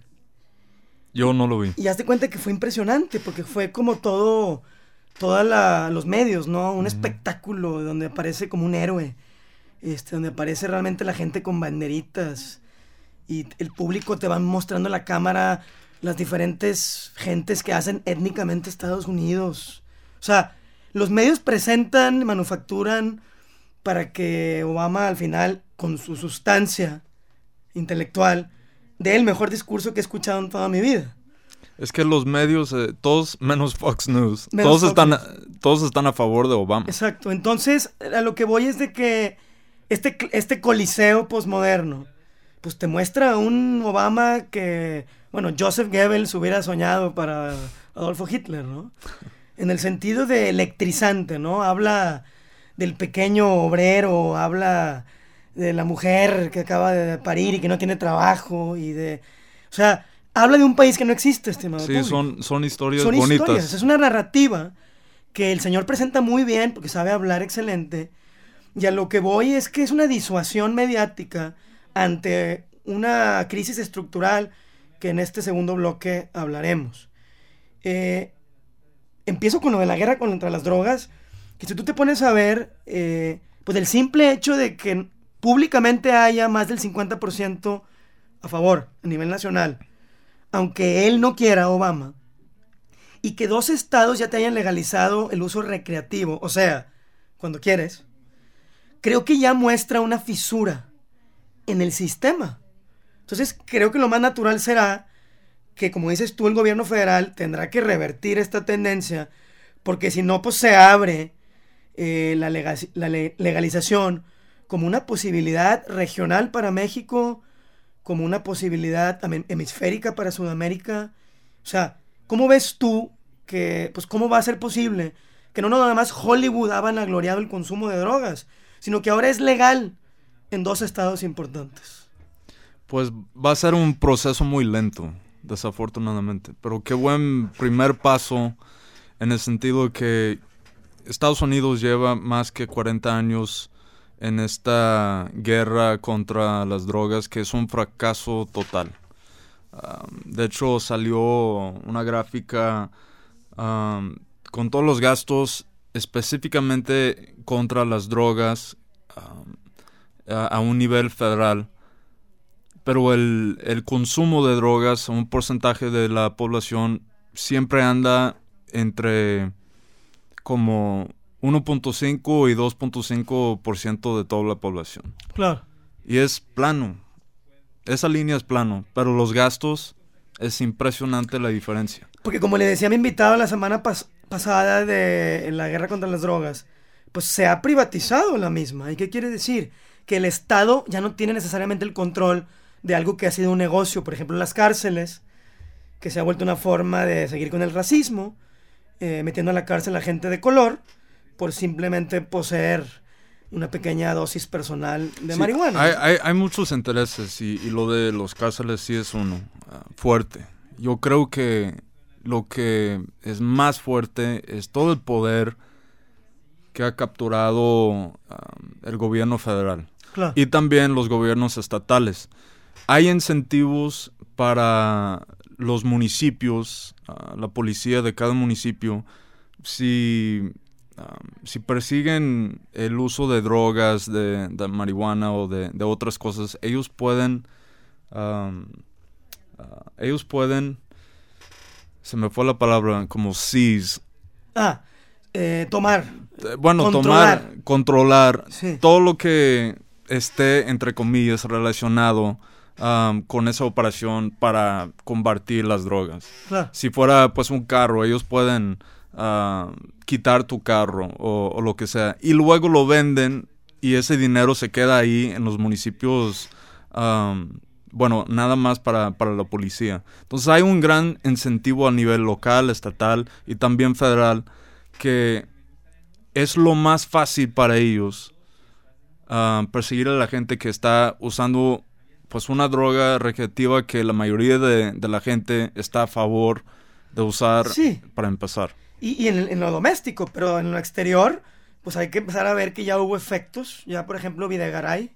Yo no lo vi. Y hazte cuenta que fue impresionante, porque fue como todo, todos los medios, ¿no? Un uh-huh. espectáculo donde aparece como un héroe, este, donde aparece realmente la gente con banderitas, y el público te va mostrando la cámara las diferentes gentes que hacen étnicamente Estados Unidos. O sea, los medios presentan, manufacturan para que Obama al final, con su sustancia intelectual, dé el mejor discurso que he escuchado en toda mi vida. Es que los medios, eh, todos menos Fox News, menos todos, Fox están, News. todos están a favor de Obama. Exacto. Entonces, a lo que voy es de que este, este coliseo posmoderno pues te muestra un Obama que, bueno, Joseph Goebbels hubiera soñado para Adolfo Hitler, ¿no? En el sentido de electrizante, ¿no? Habla del pequeño obrero, habla de la mujer que acaba de parir y que no tiene trabajo, y de... O sea, habla de un país que no existe, estimado Sí, público. son, son historias son bonitas. Historias. Es una narrativa que el señor presenta muy bien, porque sabe hablar excelente, y a lo que voy es que es una disuasión mediática ante una crisis estructural que en este segundo bloque hablaremos. Eh, empiezo con lo de la guerra contra las drogas, que si tú te pones a ver, eh, pues el simple hecho de que públicamente haya más del cincuenta por ciento a favor a nivel nacional, aunque él no quiera, Obama, y que dos estados ya te hayan legalizado el uso recreativo, o sea, cuando quieres, creo que ya muestra una fisura en el sistema. Entonces, creo que lo más natural será que, como dices tú, el gobierno federal tendrá que revertir esta tendencia, porque si no, pues se abre eh, la, lega- la le- legalización como una posibilidad regional para México, como una posibilidad también hemisférica para Sudamérica. O sea, ¿cómo ves tú que, pues, cómo va a ser posible que no nada más Hollywood ha vanagloriado el consumo de drogas, sino que ahora es legal en dos estados importantes? Pues va a ser un proceso muy lento, desafortunadamente. Pero qué buen primer paso en el sentido de que Estados Unidos lleva más que cuarenta años en esta guerra contra las drogas, que es un fracaso total. Um, de hecho, salió una gráfica um, con todos los gastos específicamente contra las drogas um, a, a un nivel federal. Pero el, el consumo de drogas, un porcentaje de la población, siempre anda entre como uno punto cinco y dos punto cinco por ciento de toda la población. Claro. Y es plano. Esa línea es plano, pero los gastos es impresionante la diferencia. Porque como le decía a mi invitado la semana pas- pasada de en la guerra contra las drogas, pues se ha privatizado la misma. ¿Y qué quiere decir? Que el Estado ya no tiene necesariamente el control de algo que ha sido un negocio. Por ejemplo, las cárceles, que se ha vuelto una forma de seguir con el racismo, eh, metiendo a la cárcel a gente de color por simplemente poseer una pequeña dosis personal de Sí, marihuana. Hay, hay, hay muchos intereses y, y lo de los cárceles sí es uno uh, fuerte. Yo creo que lo que es más fuerte es todo el poder que ha capturado um, el gobierno federal. Claro. Y también los gobiernos estatales. Hay incentivos para los municipios, uh, la policía de cada municipio, si... Um, si persiguen el uso de drogas, de, de marihuana o de, de otras cosas, ellos pueden, um, uh, ellos pueden, se me fue la palabra, como seize. Ah, eh, tomar. Eh, bueno, Controlar. tomar, controlar Sí. todo lo que esté, entre comillas, relacionado um, con esa operación para combatir las drogas. Claro. Si fuera pues un carro, ellos pueden uh, quitar tu carro o, o lo que sea, y luego lo venden y ese dinero se queda ahí en los municipios, um, bueno, nada más para, para la policía. Entonces hay un gran incentivo a nivel local, estatal y también federal, que es lo más fácil para ellos uh, perseguir a la gente que está usando pues una droga recreativa que la mayoría de, de la gente está a favor de usar. Sí. Para empezar. Y, y en, en lo doméstico, pero en lo exterior, pues hay que empezar a ver que ya hubo efectos. Ya, por ejemplo, Videgaray,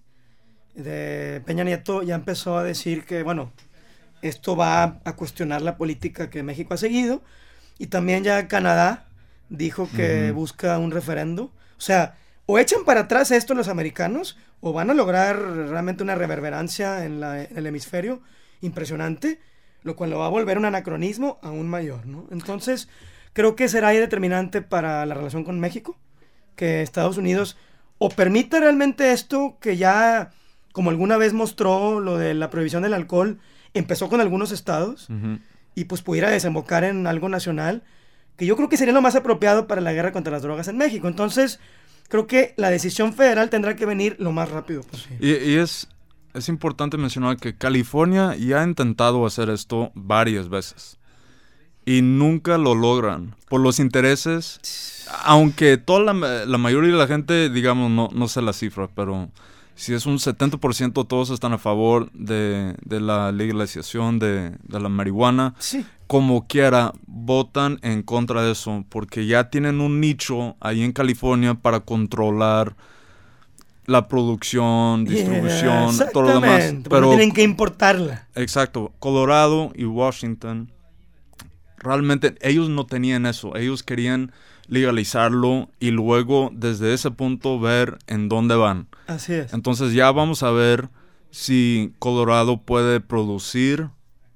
de Peña Nieto, ya empezó a decir que, bueno, esto va a cuestionar la política que México ha seguido. Y también ya Canadá dijo que Uh-huh. busca un referendo. O sea, o echan para atrás esto los americanos, o van a lograr realmente una reverberancia en, la, en el hemisferio impresionante, lo cual lo va a volver un anacronismo aún mayor, ¿no? Entonces, creo que será ahí determinante para la relación con México, que Estados Unidos o permita realmente esto que ya, como alguna vez mostró lo de la prohibición del alcohol, empezó con algunos estados, Uh-huh. y pues pudiera desembocar en algo nacional, que yo creo que sería lo más apropiado para la guerra contra las drogas en México. Entonces, creo que la decisión federal tendrá que venir lo más rápido posible. Y, y es, es importante mencionar que California ya ha intentado hacer esto varias veces y nunca lo logran por los intereses, aunque toda la, la mayoría de la gente, digamos, no, no sé la cifra, pero si es un setenta por ciento todos están a favor de, de la legalización de, de la marihuana. Sí. Como quiera, votan en contra de eso, porque ya tienen un nicho ahí en California para controlar la producción, distribución, Yeah, todo lo demás. exactamente, porque Pero, tienen que importarla. exacto, Colorado y Washington, realmente ellos no tenían eso. Ellos querían legalizarlo y luego desde ese punto ver en dónde van. Así es. Entonces ya vamos a ver si Colorado puede producir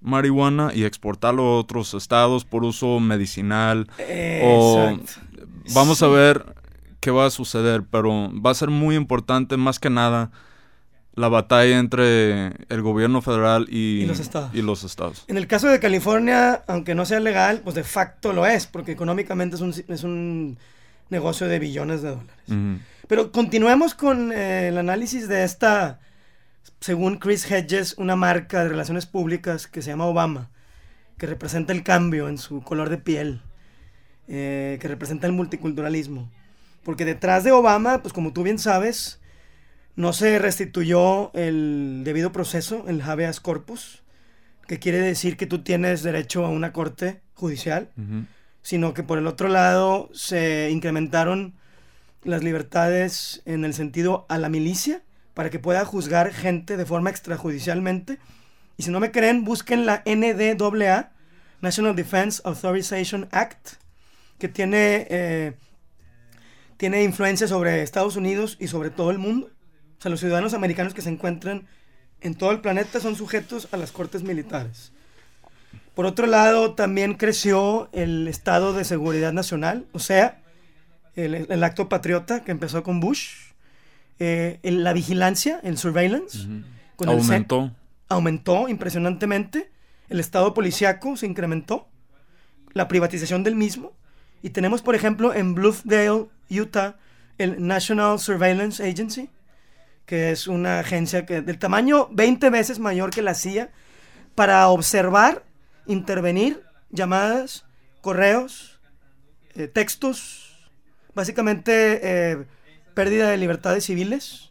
marihuana y exportarlo a otros estados por uso medicinal. Eh, o exacto. Vamos Sí. a ver qué va a suceder, pero va a ser muy importante más que nada la batalla entre el gobierno federal y, Y los estados. y los estados. En el caso de California, aunque no sea legal, pues de facto lo es, porque económicamente es un, es un negocio de billones de dólares. Ujú. Pero continuemos con eh, el análisis de esta, según Chris Hedges, una marca de relaciones públicas que se llama Obama, que representa el cambio en su color de piel, eh, que representa el multiculturalismo. Porque detrás de Obama, pues como tú bien sabes, no se restituyó el debido proceso, el habeas corpus, que quiere decir que tú tienes derecho a una corte judicial, Ujú. sino que por el otro lado se incrementaron las libertades en el sentido a la milicia para que pueda juzgar gente de forma extrajudicialmente. Y si no me creen, busquen la N D A A, National Defense Authorization Act, que tiene, eh, tiene influencia sobre Estados Unidos y sobre todo el mundo. O sea, los ciudadanos americanos que se encuentran en todo el planeta son sujetos a las cortes militares. Por otro lado, también creció el estado de seguridad nacional, o sea, el, el acto patriota que empezó con Bush, eh, el- la vigilancia, el surveillance, Ujú. con el C- Aumentó. aumentó impresionantemente, el estado policíaco se incrementó, la privatización del mismo, y tenemos, por ejemplo, en Bluffdale, Utah, el National Surveillance Agency, que es una agencia que del tamaño veinte veces mayor que la C I A, para observar, intervenir llamadas, correos, eh, textos, básicamente eh, pérdida de libertades civiles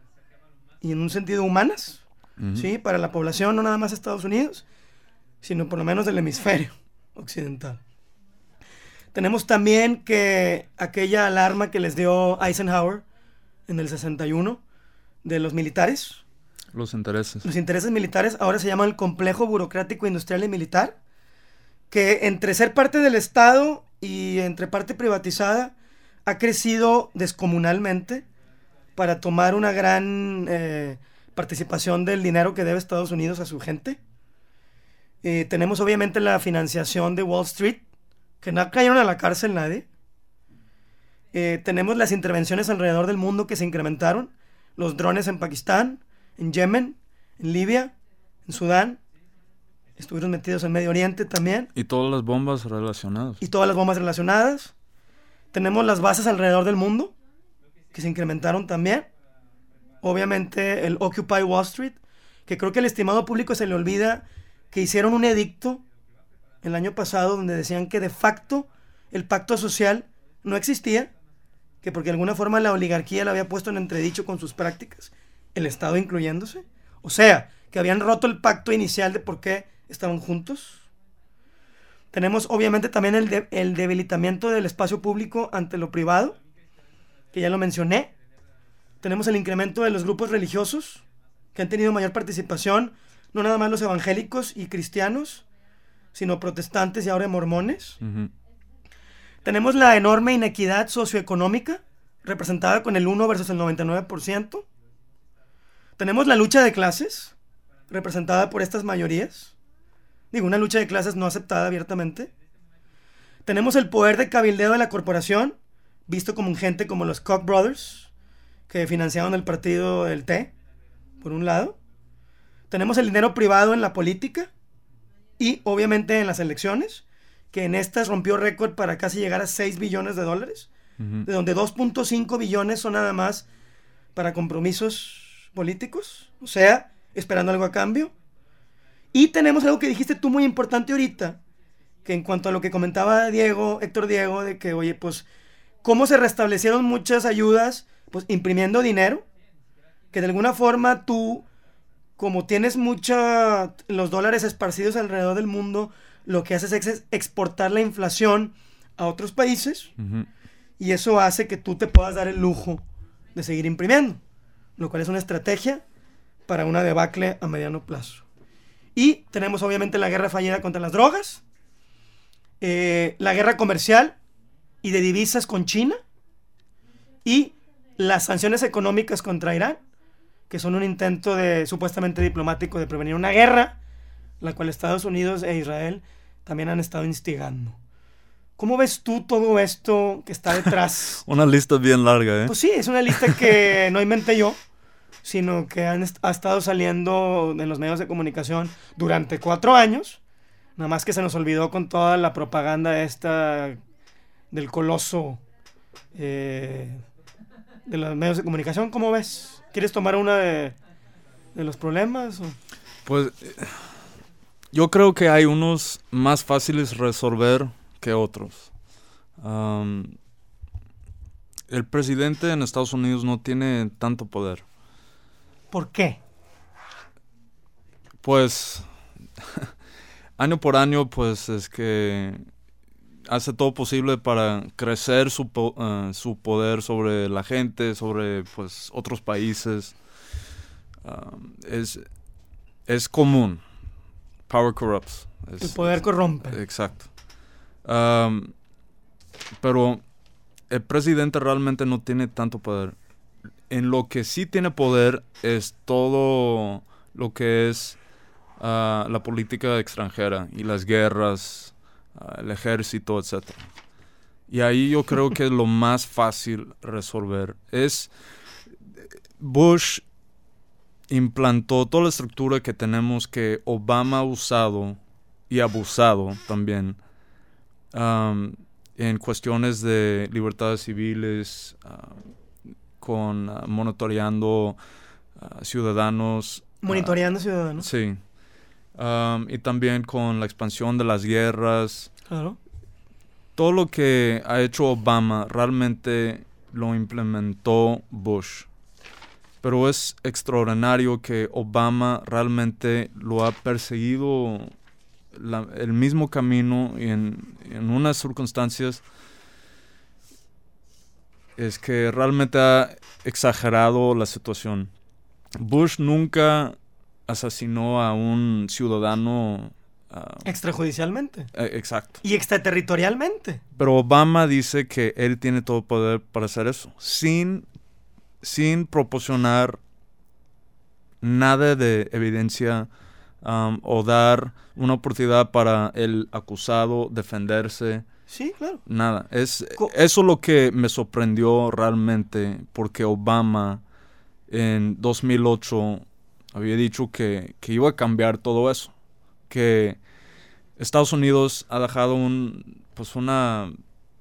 y en un sentido humanas, Ujú. ¿sí? Para la población, no nada más de Estados Unidos, sino por lo menos del hemisferio occidental. Tenemos también que aquella alarma que les dio Eisenhower en el sesenta y uno de los militares, Los intereses. los intereses militares ahora se llama el complejo burocrático industrial y militar, que entre ser parte del Estado y entre parte privatizada ha crecido descomunalmente para tomar una gran eh, participación del dinero que debe Estados Unidos a su gente. Eh, tenemos obviamente la financiación de Wall Street, que no cayeron a la cárcel nadie. Eh, tenemos las intervenciones alrededor del mundo que se incrementaron, los drones en Pakistán, en Yemen, en Libia, en Sudán, estuvieron metidos en Medio Oriente también, Y todas las bombas relacionadas. y todas las bombas relacionadas. Tenemos las bases alrededor del mundo, que se incrementaron también. Obviamente el Occupy Wall Street, que creo que al estimado público se le olvida que hicieron un edicto el año pasado donde decían que de facto el pacto social no existía, que porque de alguna forma la oligarquía lo había puesto en entredicho con sus prácticas, el Estado incluyéndose. O sea, que habían roto el pacto inicial de por qué estaban juntos. Tenemos obviamente también el, de- el debilitamiento del espacio público ante lo privado, que ya lo mencioné. Tenemos el incremento de los grupos religiosos, que han tenido mayor participación, no nada más los evangélicos y cristianos, sino protestantes y ahora mormones. Ujú. Tenemos la enorme inequidad socioeconómica, representada con el uno versus el noventa y nueve por ciento. Tenemos la lucha de clases, representada por estas mayorías. Digo, una lucha de clases no aceptada abiertamente. Tenemos el poder de cabildeo de la corporación, visto como un gente como los Koch brothers, que financiaron el partido del T, por un lado. Tenemos el dinero privado en la política y obviamente en las elecciones, que en estas rompió récord para casi llegar a seis billones de dólares, Ujú. de donde dos punto cinco billones son nada más para compromisos políticos, o sea, esperando algo a cambio. Y tenemos algo que dijiste tú muy importante ahorita, que en cuanto a lo que comentaba Diego, Héctor Diego, de que, oye, pues, cómo se restablecieron muchas ayudas, pues, imprimiendo dinero, que de alguna forma tú, como tienes mucha, los dólares esparcidos alrededor del mundo, lo que haces es exportar la inflación a otros países, Ujú. y eso hace que tú te puedas dar el lujo de seguir imprimiendo, lo cual es una estrategia para una debacle a mediano plazo. Y tenemos obviamente la guerra fallida contra las drogas, eh, la guerra comercial y de divisas con China, y las sanciones económicas contra Irán, que son un intento de supuestamente diplomático de prevenir una guerra, la cual Estados Unidos e Israel también han estado instigando. ¿Cómo ves tú todo esto que está detrás? Una lista bien larga, ¿eh? Pues sí, es una lista que no inventé yo, sino que han est- ha estado saliendo en los medios de comunicación durante cuatro años. Nada más que se nos olvidó con toda la propaganda esta del coloso eh, de los medios de comunicación. ¿Cómo ves? ¿Quieres tomar una de, de los problemas? O? Pues eh, yo creo que hay unos más fáciles de resolver que otros. Um, el presidente en Estados Unidos no tiene tanto poder. ¿Por qué? Pues año por año, pues es que hace todo posible para crecer su, po- uh, su poder sobre la gente, sobre pues otros países. Um, es, es común. Power corrupts. Es, El poder corrompe. Exacto. Um, pero el presidente realmente no tiene tanto poder. En lo que sí tiene poder es todo lo que es uh, la política extranjera y las guerras, uh, el ejército, etcétera. Y ahí yo creo que es lo más fácil resolver. Es Bush implantó toda la estructura que tenemos que Obama ha usado y abusado también. Um, en cuestiones de libertades civiles, uh, con uh, monitoreando uh, ciudadanos. Monitoreando uh, ciudadanos. Sí. Um, y también con la expansión de las guerras. Claro. Todo lo que ha hecho Obama realmente lo implementó Bush. Pero es extraordinario que Obama realmente lo ha perseguido la, el mismo camino y en, en unas circunstancias es que realmente ha exagerado la situación. Bush nunca asesinó a un ciudadano uh, Extrajudicialmente. eh, exacto. Y extraterritorialmente. Pero Obama dice que él tiene todo poder para hacer eso, sin, sin proporcionar nada de evidencia um, o dar una oportunidad para el acusado defenderse. Sí, claro. Nada. Es, Co- eso es lo que me sorprendió realmente, porque Obama en dos mil ocho había dicho que, que iba a cambiar todo eso. Que Estados Unidos ha dejado un, pues una,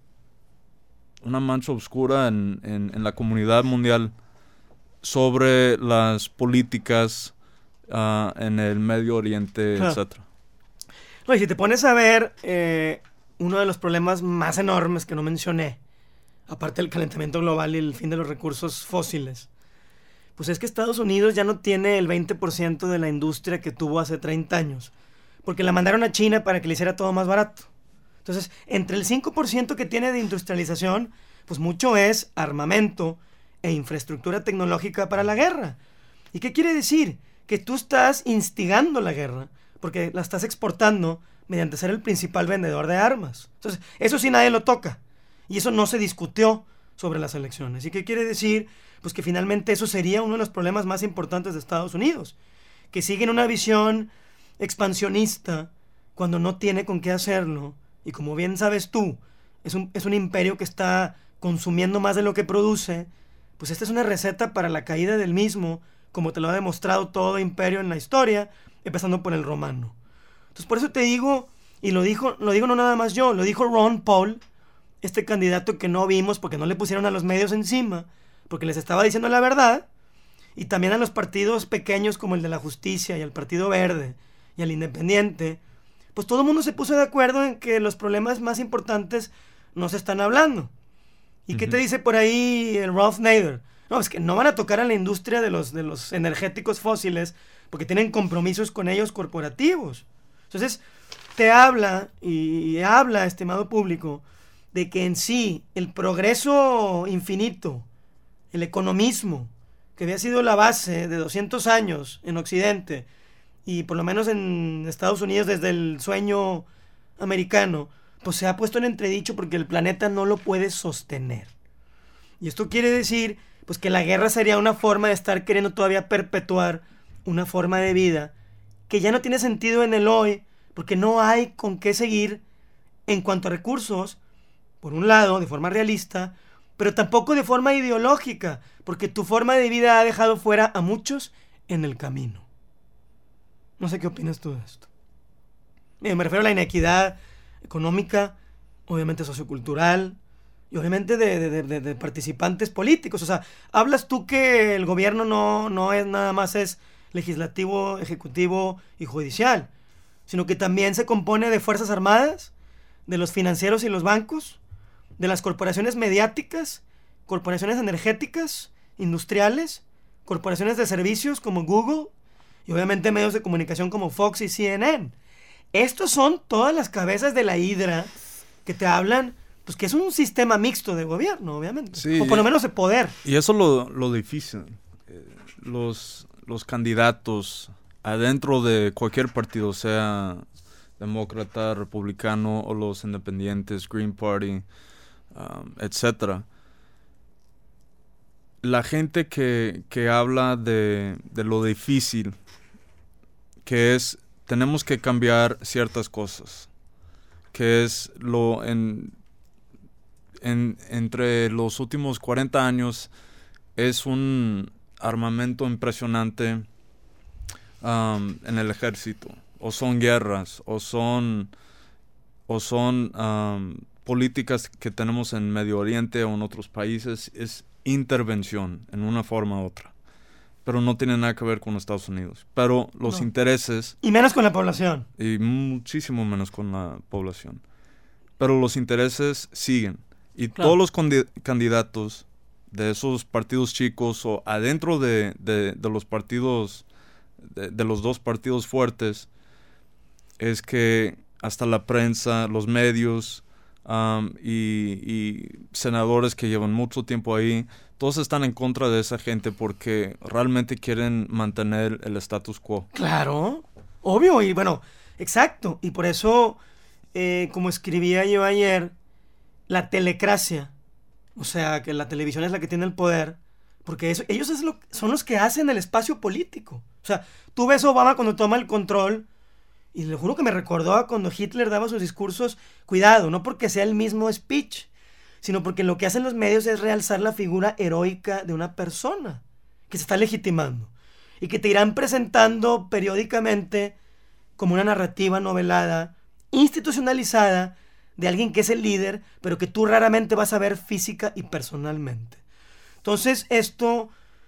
una mancha oscura en, en, en la comunidad mundial sobre las políticas uh, en el Medio Oriente, Claro. etcétera. No, y si te pones a ver, eh, uno de los problemas más enormes que no mencioné, aparte del calentamiento global y el fin de los recursos fósiles, pues es que Estados Unidos ya no tiene el veinte por ciento de la industria que tuvo hace treinta años, porque la mandaron a China para que le hiciera todo más barato. Entonces, entre el cinco por ciento que tiene de industrialización, pues mucho es armamento e infraestructura tecnológica para la guerra. ¿Y qué quiere decir? Que tú estás instigando la guerra, porque la estás exportando mediante ser el principal vendedor de armas. Entonces, eso sí nadie lo toca. Y eso no se discutió sobre las elecciones. ¿Y qué quiere decir? Pues que finalmente eso sería uno de los problemas más importantes de Estados Unidos. Que siguen una visión expansionista cuando no tiene con qué hacerlo. Y como bien sabes tú, es un, es un imperio que está consumiendo más de lo que produce. Pues esta es una receta para la caída del mismo, como te lo ha demostrado todo imperio en la historia, empezando por el romano. Entonces por eso te digo, y lo dijo, lo digo no nada más yo, lo dijo Ron Paul, este candidato que no vimos porque no le pusieron a los medios encima, porque les estaba diciendo la verdad, y también a los partidos pequeños como el de la Justicia y al Partido Verde y al Independiente, pues todo el mundo se puso de acuerdo en que los problemas más importantes no se están hablando. ¿Y uh-huh. qué te dice por ahí el Ralph Nader? No, es que no van a tocar a la industria de los, de los energéticos fósiles porque tienen compromisos con ellos corporativos. Entonces, te habla, y, y habla, estimado público, de que en sí el progreso infinito, el economismo, que había sido la base de doscientos años en Occidente, y por lo menos en Estados Unidos desde el sueño americano, pues se ha puesto en entredicho porque el planeta no lo puede sostener. Y esto quiere decir pues que la guerra sería una forma de estar queriendo todavía perpetuar una forma de vida que ya no tiene sentido en el hoy, porque no hay con qué seguir en cuanto a recursos, por un lado, de forma realista, pero tampoco de forma ideológica, porque tu forma de vida ha dejado fuera a muchos en el camino. No sé qué opinas tú de esto. Me refiero a la inequidad económica, obviamente sociocultural, y obviamente de, de, de, de participantes políticos. O sea, hablas tú que el gobierno no, no es nada más es legislativo, ejecutivo y judicial, sino que también se compone de fuerzas armadas, de los financieros y los bancos, de las corporaciones mediáticas, corporaciones energéticas, industriales, corporaciones de servicios como Google y obviamente medios de comunicación como Fox y C N N. Estos son todas las cabezas de la hidra que te hablan, pues que es un sistema mixto de gobierno, obviamente. Sí, o por lo menos de poder. Y eso es lo, lo difícil. Eh, los, los candidatos adentro de cualquier partido, sea demócrata, republicano o los independientes, Green Party, um, etcétera. La gente que, que habla de, de lo difícil, que es, tenemos que cambiar ciertas cosas, que es lo en, en entre los últimos cuarenta años es un armamento impresionante um, en el ejército, o son guerras, o son o son um, políticas que tenemos en Medio Oriente o en otros países, es intervención en una forma u otra, pero no tiene nada que ver con Estados Unidos. Pero los no. intereses... Y menos con la población. Y muchísimo menos con la población. Pero los intereses siguen. Y claro. todos los condi- candidatos de esos partidos chicos o adentro de, de, de los partidos, de, de los dos partidos fuertes, es que hasta la prensa, los medios... Um, y, y senadores que llevan mucho tiempo ahí, todos están en contra de esa gente porque realmente quieren mantener el status quo. Claro, obvio, y bueno, exacto, y por eso, eh, como escribía yo ayer, la telecracia, o sea, que la televisión es la que tiene el poder, porque eso, ellos es lo, son los que hacen el espacio político. O sea, tú ves a Obama cuando toma el control, y le juro que me recordó a cuando Hitler daba sus discursos, cuidado, no porque sea el mismo speech, sino porque lo que hacen los medios es realzar la figura heroica de una persona que se está legitimando y que te irán presentando periódicamente como una narrativa novelada, institucionalizada, de alguien que es el líder, pero que tú raramente vas a ver física y personalmente. Entonces esto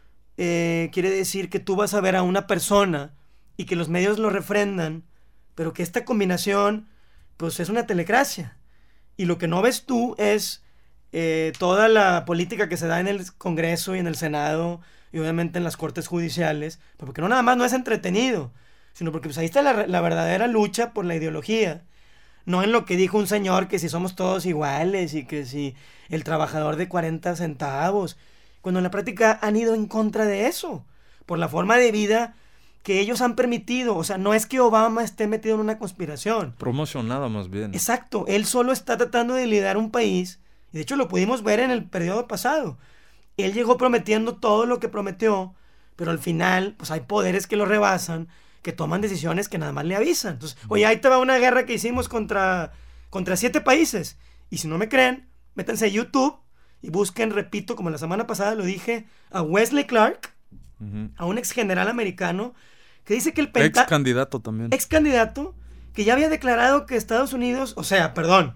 eh, quiere decir que tú vas a ver a una persona y que los medios lo refrendan, pero que esta combinación, pues es una telecracia. Y lo que no ves tú es eh, toda la política que se da en el Congreso y en el Senado, y obviamente en las Cortes Judiciales, porque no nada más no es entretenido, sino porque pues ahí está la, la verdadera lucha por la ideología. No en lo que dijo un señor, que si somos todos iguales, y que si el trabajador de cuarenta centavos, cuando en la práctica han ido en contra de eso, por la forma de vida que ellos han permitido. O sea, no es que Obama esté metido en una conspiración. Promocionada más bien. Exacto, él solo está tratando de liderar un país, y de hecho lo pudimos ver en el periodo pasado. Él llegó prometiendo todo lo que prometió, pero al final, pues hay poderes que lo rebasan, que toman decisiones que nada más le avisan. Entonces, oye, ahí te va una guerra que hicimos contra, contra siete países, y si no me creen, métanse a YouTube y busquen, repito, como la semana pasada lo dije, a Wesley Clark, uh-huh. a un ex general americano, que dice que el Penta... Ex candidato también. Ex candidato, que ya había declarado que Estados Unidos, o sea, perdón,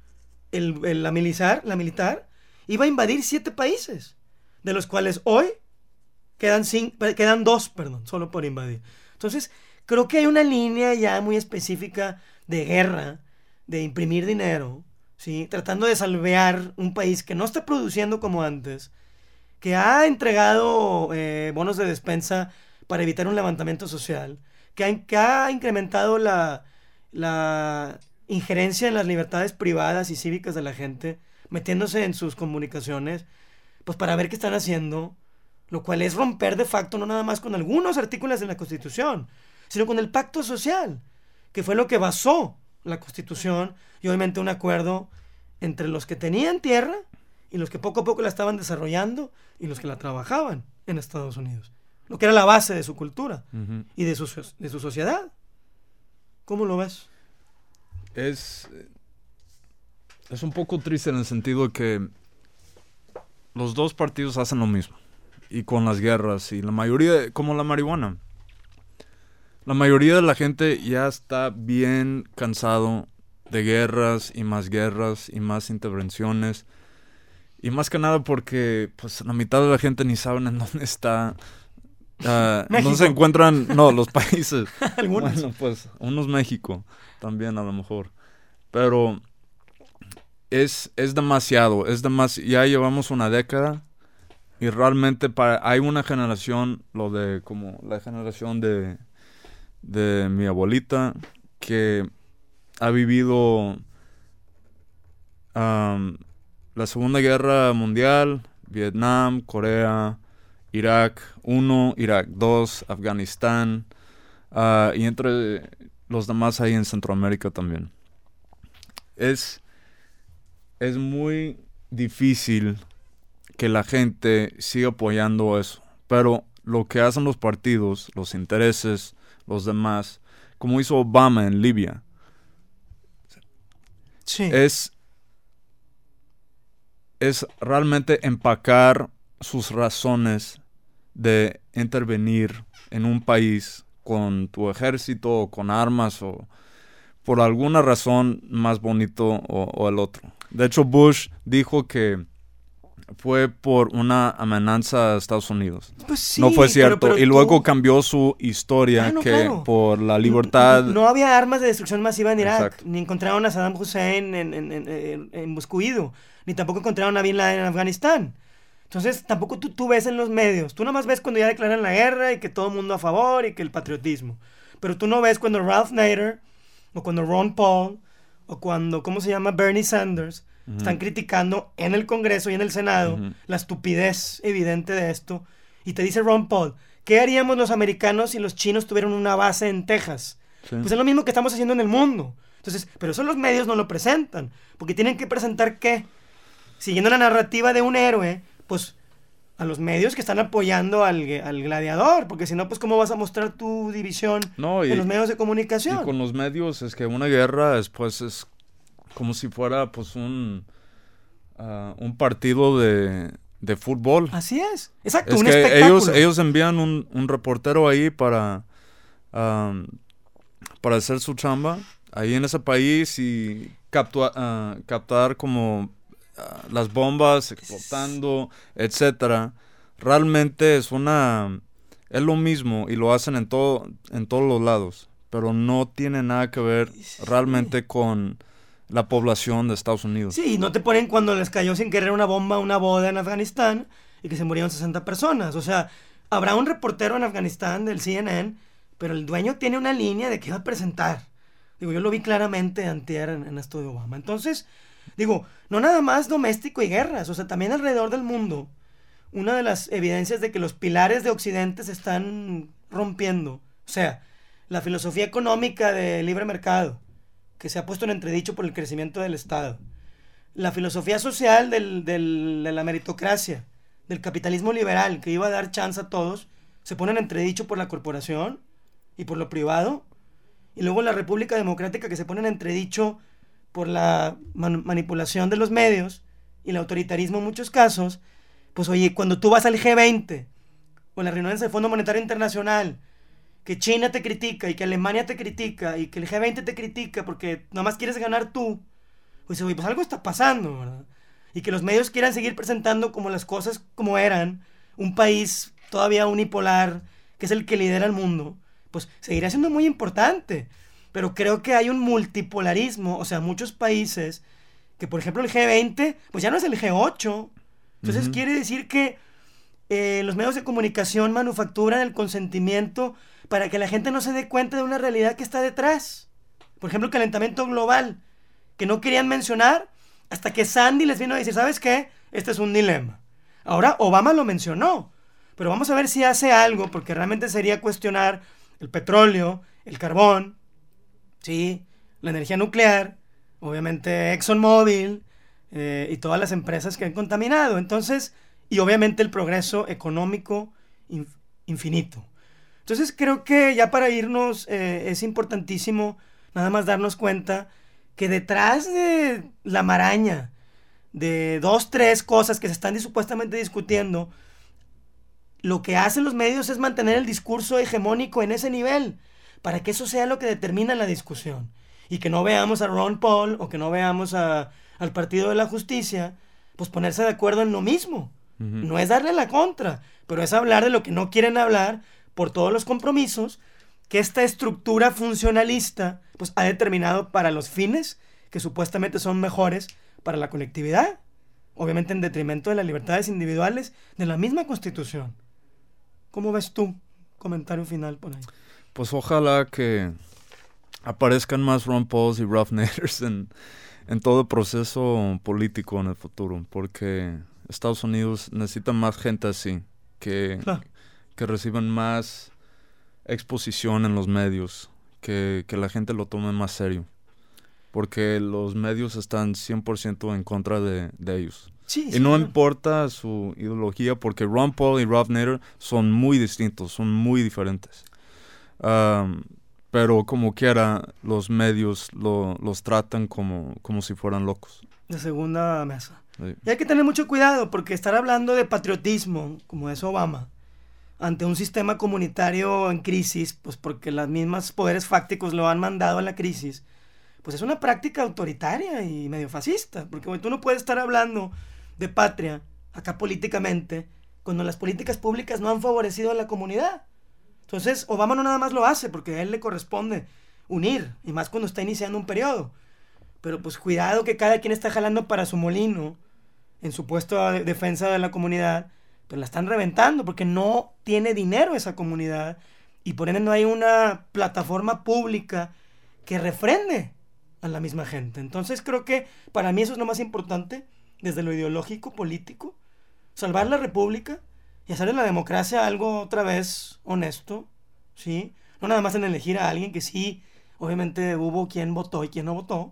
el, el, la militar, la militar, iba a invadir siete países, de los cuales hoy quedan, cinco, quedan dos, perdón, solo por invadir. Entonces, creo que hay una línea ya muy específica de guerra, de imprimir dinero, ¿sí? Tratando de salvear un país que no está produciendo como antes, que ha entregado eh, bonos de despensa para evitar un levantamiento social, que ha, que ha incrementado la, la injerencia en las libertades privadas y cívicas de la gente, metiéndose en sus comunicaciones, pues para ver qué están haciendo, lo cual es romper de facto no nada más con algunos artículos de la Constitución, sino con el pacto social, que fue lo que basó la Constitución, y obviamente un acuerdo entre los que tenían tierra y los que poco a poco la estaban desarrollando y los que la trabajaban en Estados Unidos. lo que era la base de su cultura Ujú. y de su, de su sociedad. ¿Cómo lo ves? Es, es un poco triste en el sentido de que los dos partidos hacen lo mismo. Y con las guerras y la mayoría, como la marihuana. La mayoría de la gente ya está bien cansado de guerras y más guerras y más intervenciones. Y más que nada porque pues la mitad de la gente ni saben en dónde está. Uh, México. no se encuentran, no, los países. Algunos. Bueno, pues, unos México también a lo mejor. Pero es, es demasiado, es demasiado. Ya llevamos una década y realmente para, hay una generación, lo de como la generación de, de mi abuelita, que ha vivido um, la Segunda Guerra Mundial, Vietnam, Corea, Irak uno, Irak dos, Afganistán, uh, y entre los demás ahí en Centroamérica también. Es, es muy difícil que la gente siga apoyando eso, pero lo que hacen los partidos, los intereses, los demás, como hizo Obama en Libia, Sí. es, es realmente empacar sus razones de intervenir en un país con tu ejército o con armas o por alguna razón más bonito o, o el otro. De hecho, Bush dijo que fue por una amenaza a Estados Unidos. Pues sí, no fue cierto. pero- pero y luego tú- cambió su historia Ah, no, que claro. por la libertad... No, no había armas de destrucción masiva en Irak, Exacto. ni encontraron a Saddam Hussein en, en, en, en, en Moscú, ni tampoco encontraron a Bin Laden en Afganistán. Entonces, tampoco tú, tú ves en los medios. Tú nada más ves cuando ya declaran la guerra y que todo el mundo a favor y que el patriotismo. Pero tú no ves cuando Ralph Nader, o cuando Ron Paul, o cuando, ¿cómo se llama? Bernie Sanders, Ujú. están criticando en el Congreso y en el Senado Ujú. la estupidez evidente de esto. Y te dice Ron Paul, ¿qué haríamos los americanos si los chinos tuvieran una base en Texas? Sí. Pues es lo mismo que estamos haciendo en el mundo. Entonces, pero eso los medios no lo presentan. Porque tienen que presentar ¿qué? Siguiendo la narrativa de un héroe, pues a los medios que están apoyando al, al gladiador. Porque si no, pues ¿cómo vas a mostrar tu división No, y- en los medios de Y comunicación? con los medios es que una guerra después es como si fuera pues un, ah, un partido de, de fútbol. Así es. Exacto, Es un que espectáculo. ellos, ellos envían un, un reportero ahí para, am, para hacer su chamba ahí en ese país y captua- ah, captar como ah, las bombas explotando, etcétera. Realmente es una es lo mismo y lo hacen en todo en todos los lados, pero no tiene nada que ver realmente con la población de Estados Unidos. Sí, no te ponen cuando les cayó sin querer una bomba a una boda en Afganistán y que se murieron sesenta personas. O sea, habrá un reportero en Afganistán del C N N, pero el dueño tiene una línea de qué va a presentar. Digo, yo lo vi claramente antier en, en esto de Obama. Entonces, digo, no nada más doméstico y guerras, o sea, también alrededor del mundo. Una de las evidencias de que los pilares de Occidente se están rompiendo. O sea, la filosofía económica de libre mercado, que se ha puesto en entredicho por el crecimiento del Estado. La filosofía social del, del, de la meritocracia, del capitalismo liberal, que iba a dar chance a todos, se pone en entredicho por la corporación y por lo privado. Y luego la República Democrática, que se pone en entredicho por la man- manipulación de los medios y el autoritarismo en muchos casos. Pues oye, cuando tú vas al G veinte o en las reuniones del Fondo Monetario Internacional, que China te critica y que Alemania te critica y que el G veinte te critica porque nada más quieres ganar tú, pues, oye, pues algo está pasando, ¿verdad? Y que los medios quieran seguir presentando como las cosas como eran, un país todavía unipolar, que es el que lidera el mundo, pues seguirá siendo muy importante. Pero creo que hay un multipolarismo, o sea, muchos países, que por ejemplo el G veinte, pues ya no es el G ocho. Entonces Ujú. quiere decir que eh, los medios de comunicación manufacturan el consentimiento para que la gente no se dé cuenta de una realidad que está detrás. Por ejemplo, el calentamiento global, que no querían mencionar hasta que Sandy les vino a decir, ¿sabes qué? Este es un dilema. Ahora Obama lo mencionó, pero vamos a ver si hace algo, porque realmente sería cuestionar el petróleo, el carbón, ¿sí? La energía nuclear, obviamente ExxonMobil eh, y todas las empresas que han contaminado. Entonces, y obviamente el progreso económico, in- infinito. Entonces creo que ya para irnos eh, es importantísimo nada más darnos cuenta que detrás de la maraña de dos, tres cosas que se están supuestamente discutiendo, lo que hacen los medios es mantener el discurso hegemónico en ese nivel, para que eso sea lo que determina la discusión. Y que no veamos a Ron Paul o que no veamos a, al Partido de la Justicia, pues ponerse de acuerdo en lo mismo. Uh-huh. No es darle la contra, pero es hablar de lo que no quieren hablar por todos los compromisos que esta estructura funcionalista pues ha determinado para los fines que supuestamente son mejores para la colectividad, obviamente en detrimento de las libertades individuales de la misma Constitución. ¿Cómo ves tú? Comentario final por ahí. Pues ojalá que aparezcan más Ron Pauls y Ralph Naders en, en todo el proceso político en el futuro, porque Estados Unidos necesita más gente así, que, claro. que reciban más exposición en los medios, que, que la gente lo tome más serio, porque los medios están cien por ciento en contra de, de ellos. Sí, y sí, no claro. importa su ideología, porque Ron Paul y Ralph Nader son muy distintos, son muy diferentes. Um, pero como quiera, los medios lo, los tratan como, como si fueran locos. De segunda mesa. Sí. Y hay que tener mucho cuidado, porque estar hablando de patriotismo, como es Obama, ante un sistema comunitario en crisis, pues porque las mismas poderes fácticos lo han mandado a la crisis, pues es una práctica autoritaria y medio fascista, porque bueno, tú no puedes estar hablando de patria, acá políticamente, cuando las políticas públicas no han favorecido a la comunidad. Entonces, Obama no nada más lo hace, porque a él le corresponde unir, y más cuando está iniciando un periodo. Pero pues cuidado que cada quien está jalando para su molino, en su puesto de defensa de la comunidad, pues la están reventando, porque no tiene dinero esa comunidad, y por ende no hay una plataforma pública que refrende a la misma gente. Entonces creo que para mí eso es lo más importante, desde lo ideológico, político, salvar la república y hacer de la democracia algo otra vez honesto, ¿sí? No nada más en elegir a alguien que sí, obviamente hubo quien votó y quien no votó.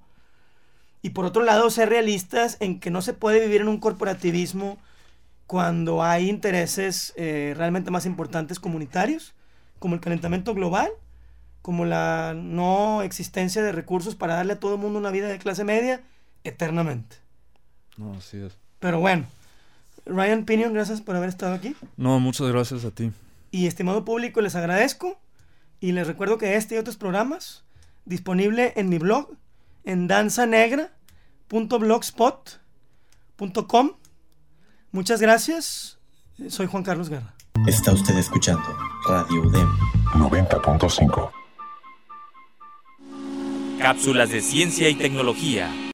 Y por otro lado, ser realistas en que no se puede vivir en un corporativismo cuando hay intereses eh, realmente más importantes comunitarios, como el calentamiento global, como la no existencia de recursos para darle a todo el mundo una vida de clase media eternamente. No, así es. Pero bueno, Ryan Pinion, gracias por haber estado aquí. No, muchas gracias a ti. Y estimado público, les agradezco y les recuerdo que este y otros programas disponible en mi blog en danzanegra punto blogspot punto com. Muchas gracias. Soy Juan Carlos Guerra. Está usted escuchando Radio U D E M noventa punto cinco. Cápsulas de ciencia y tecnología.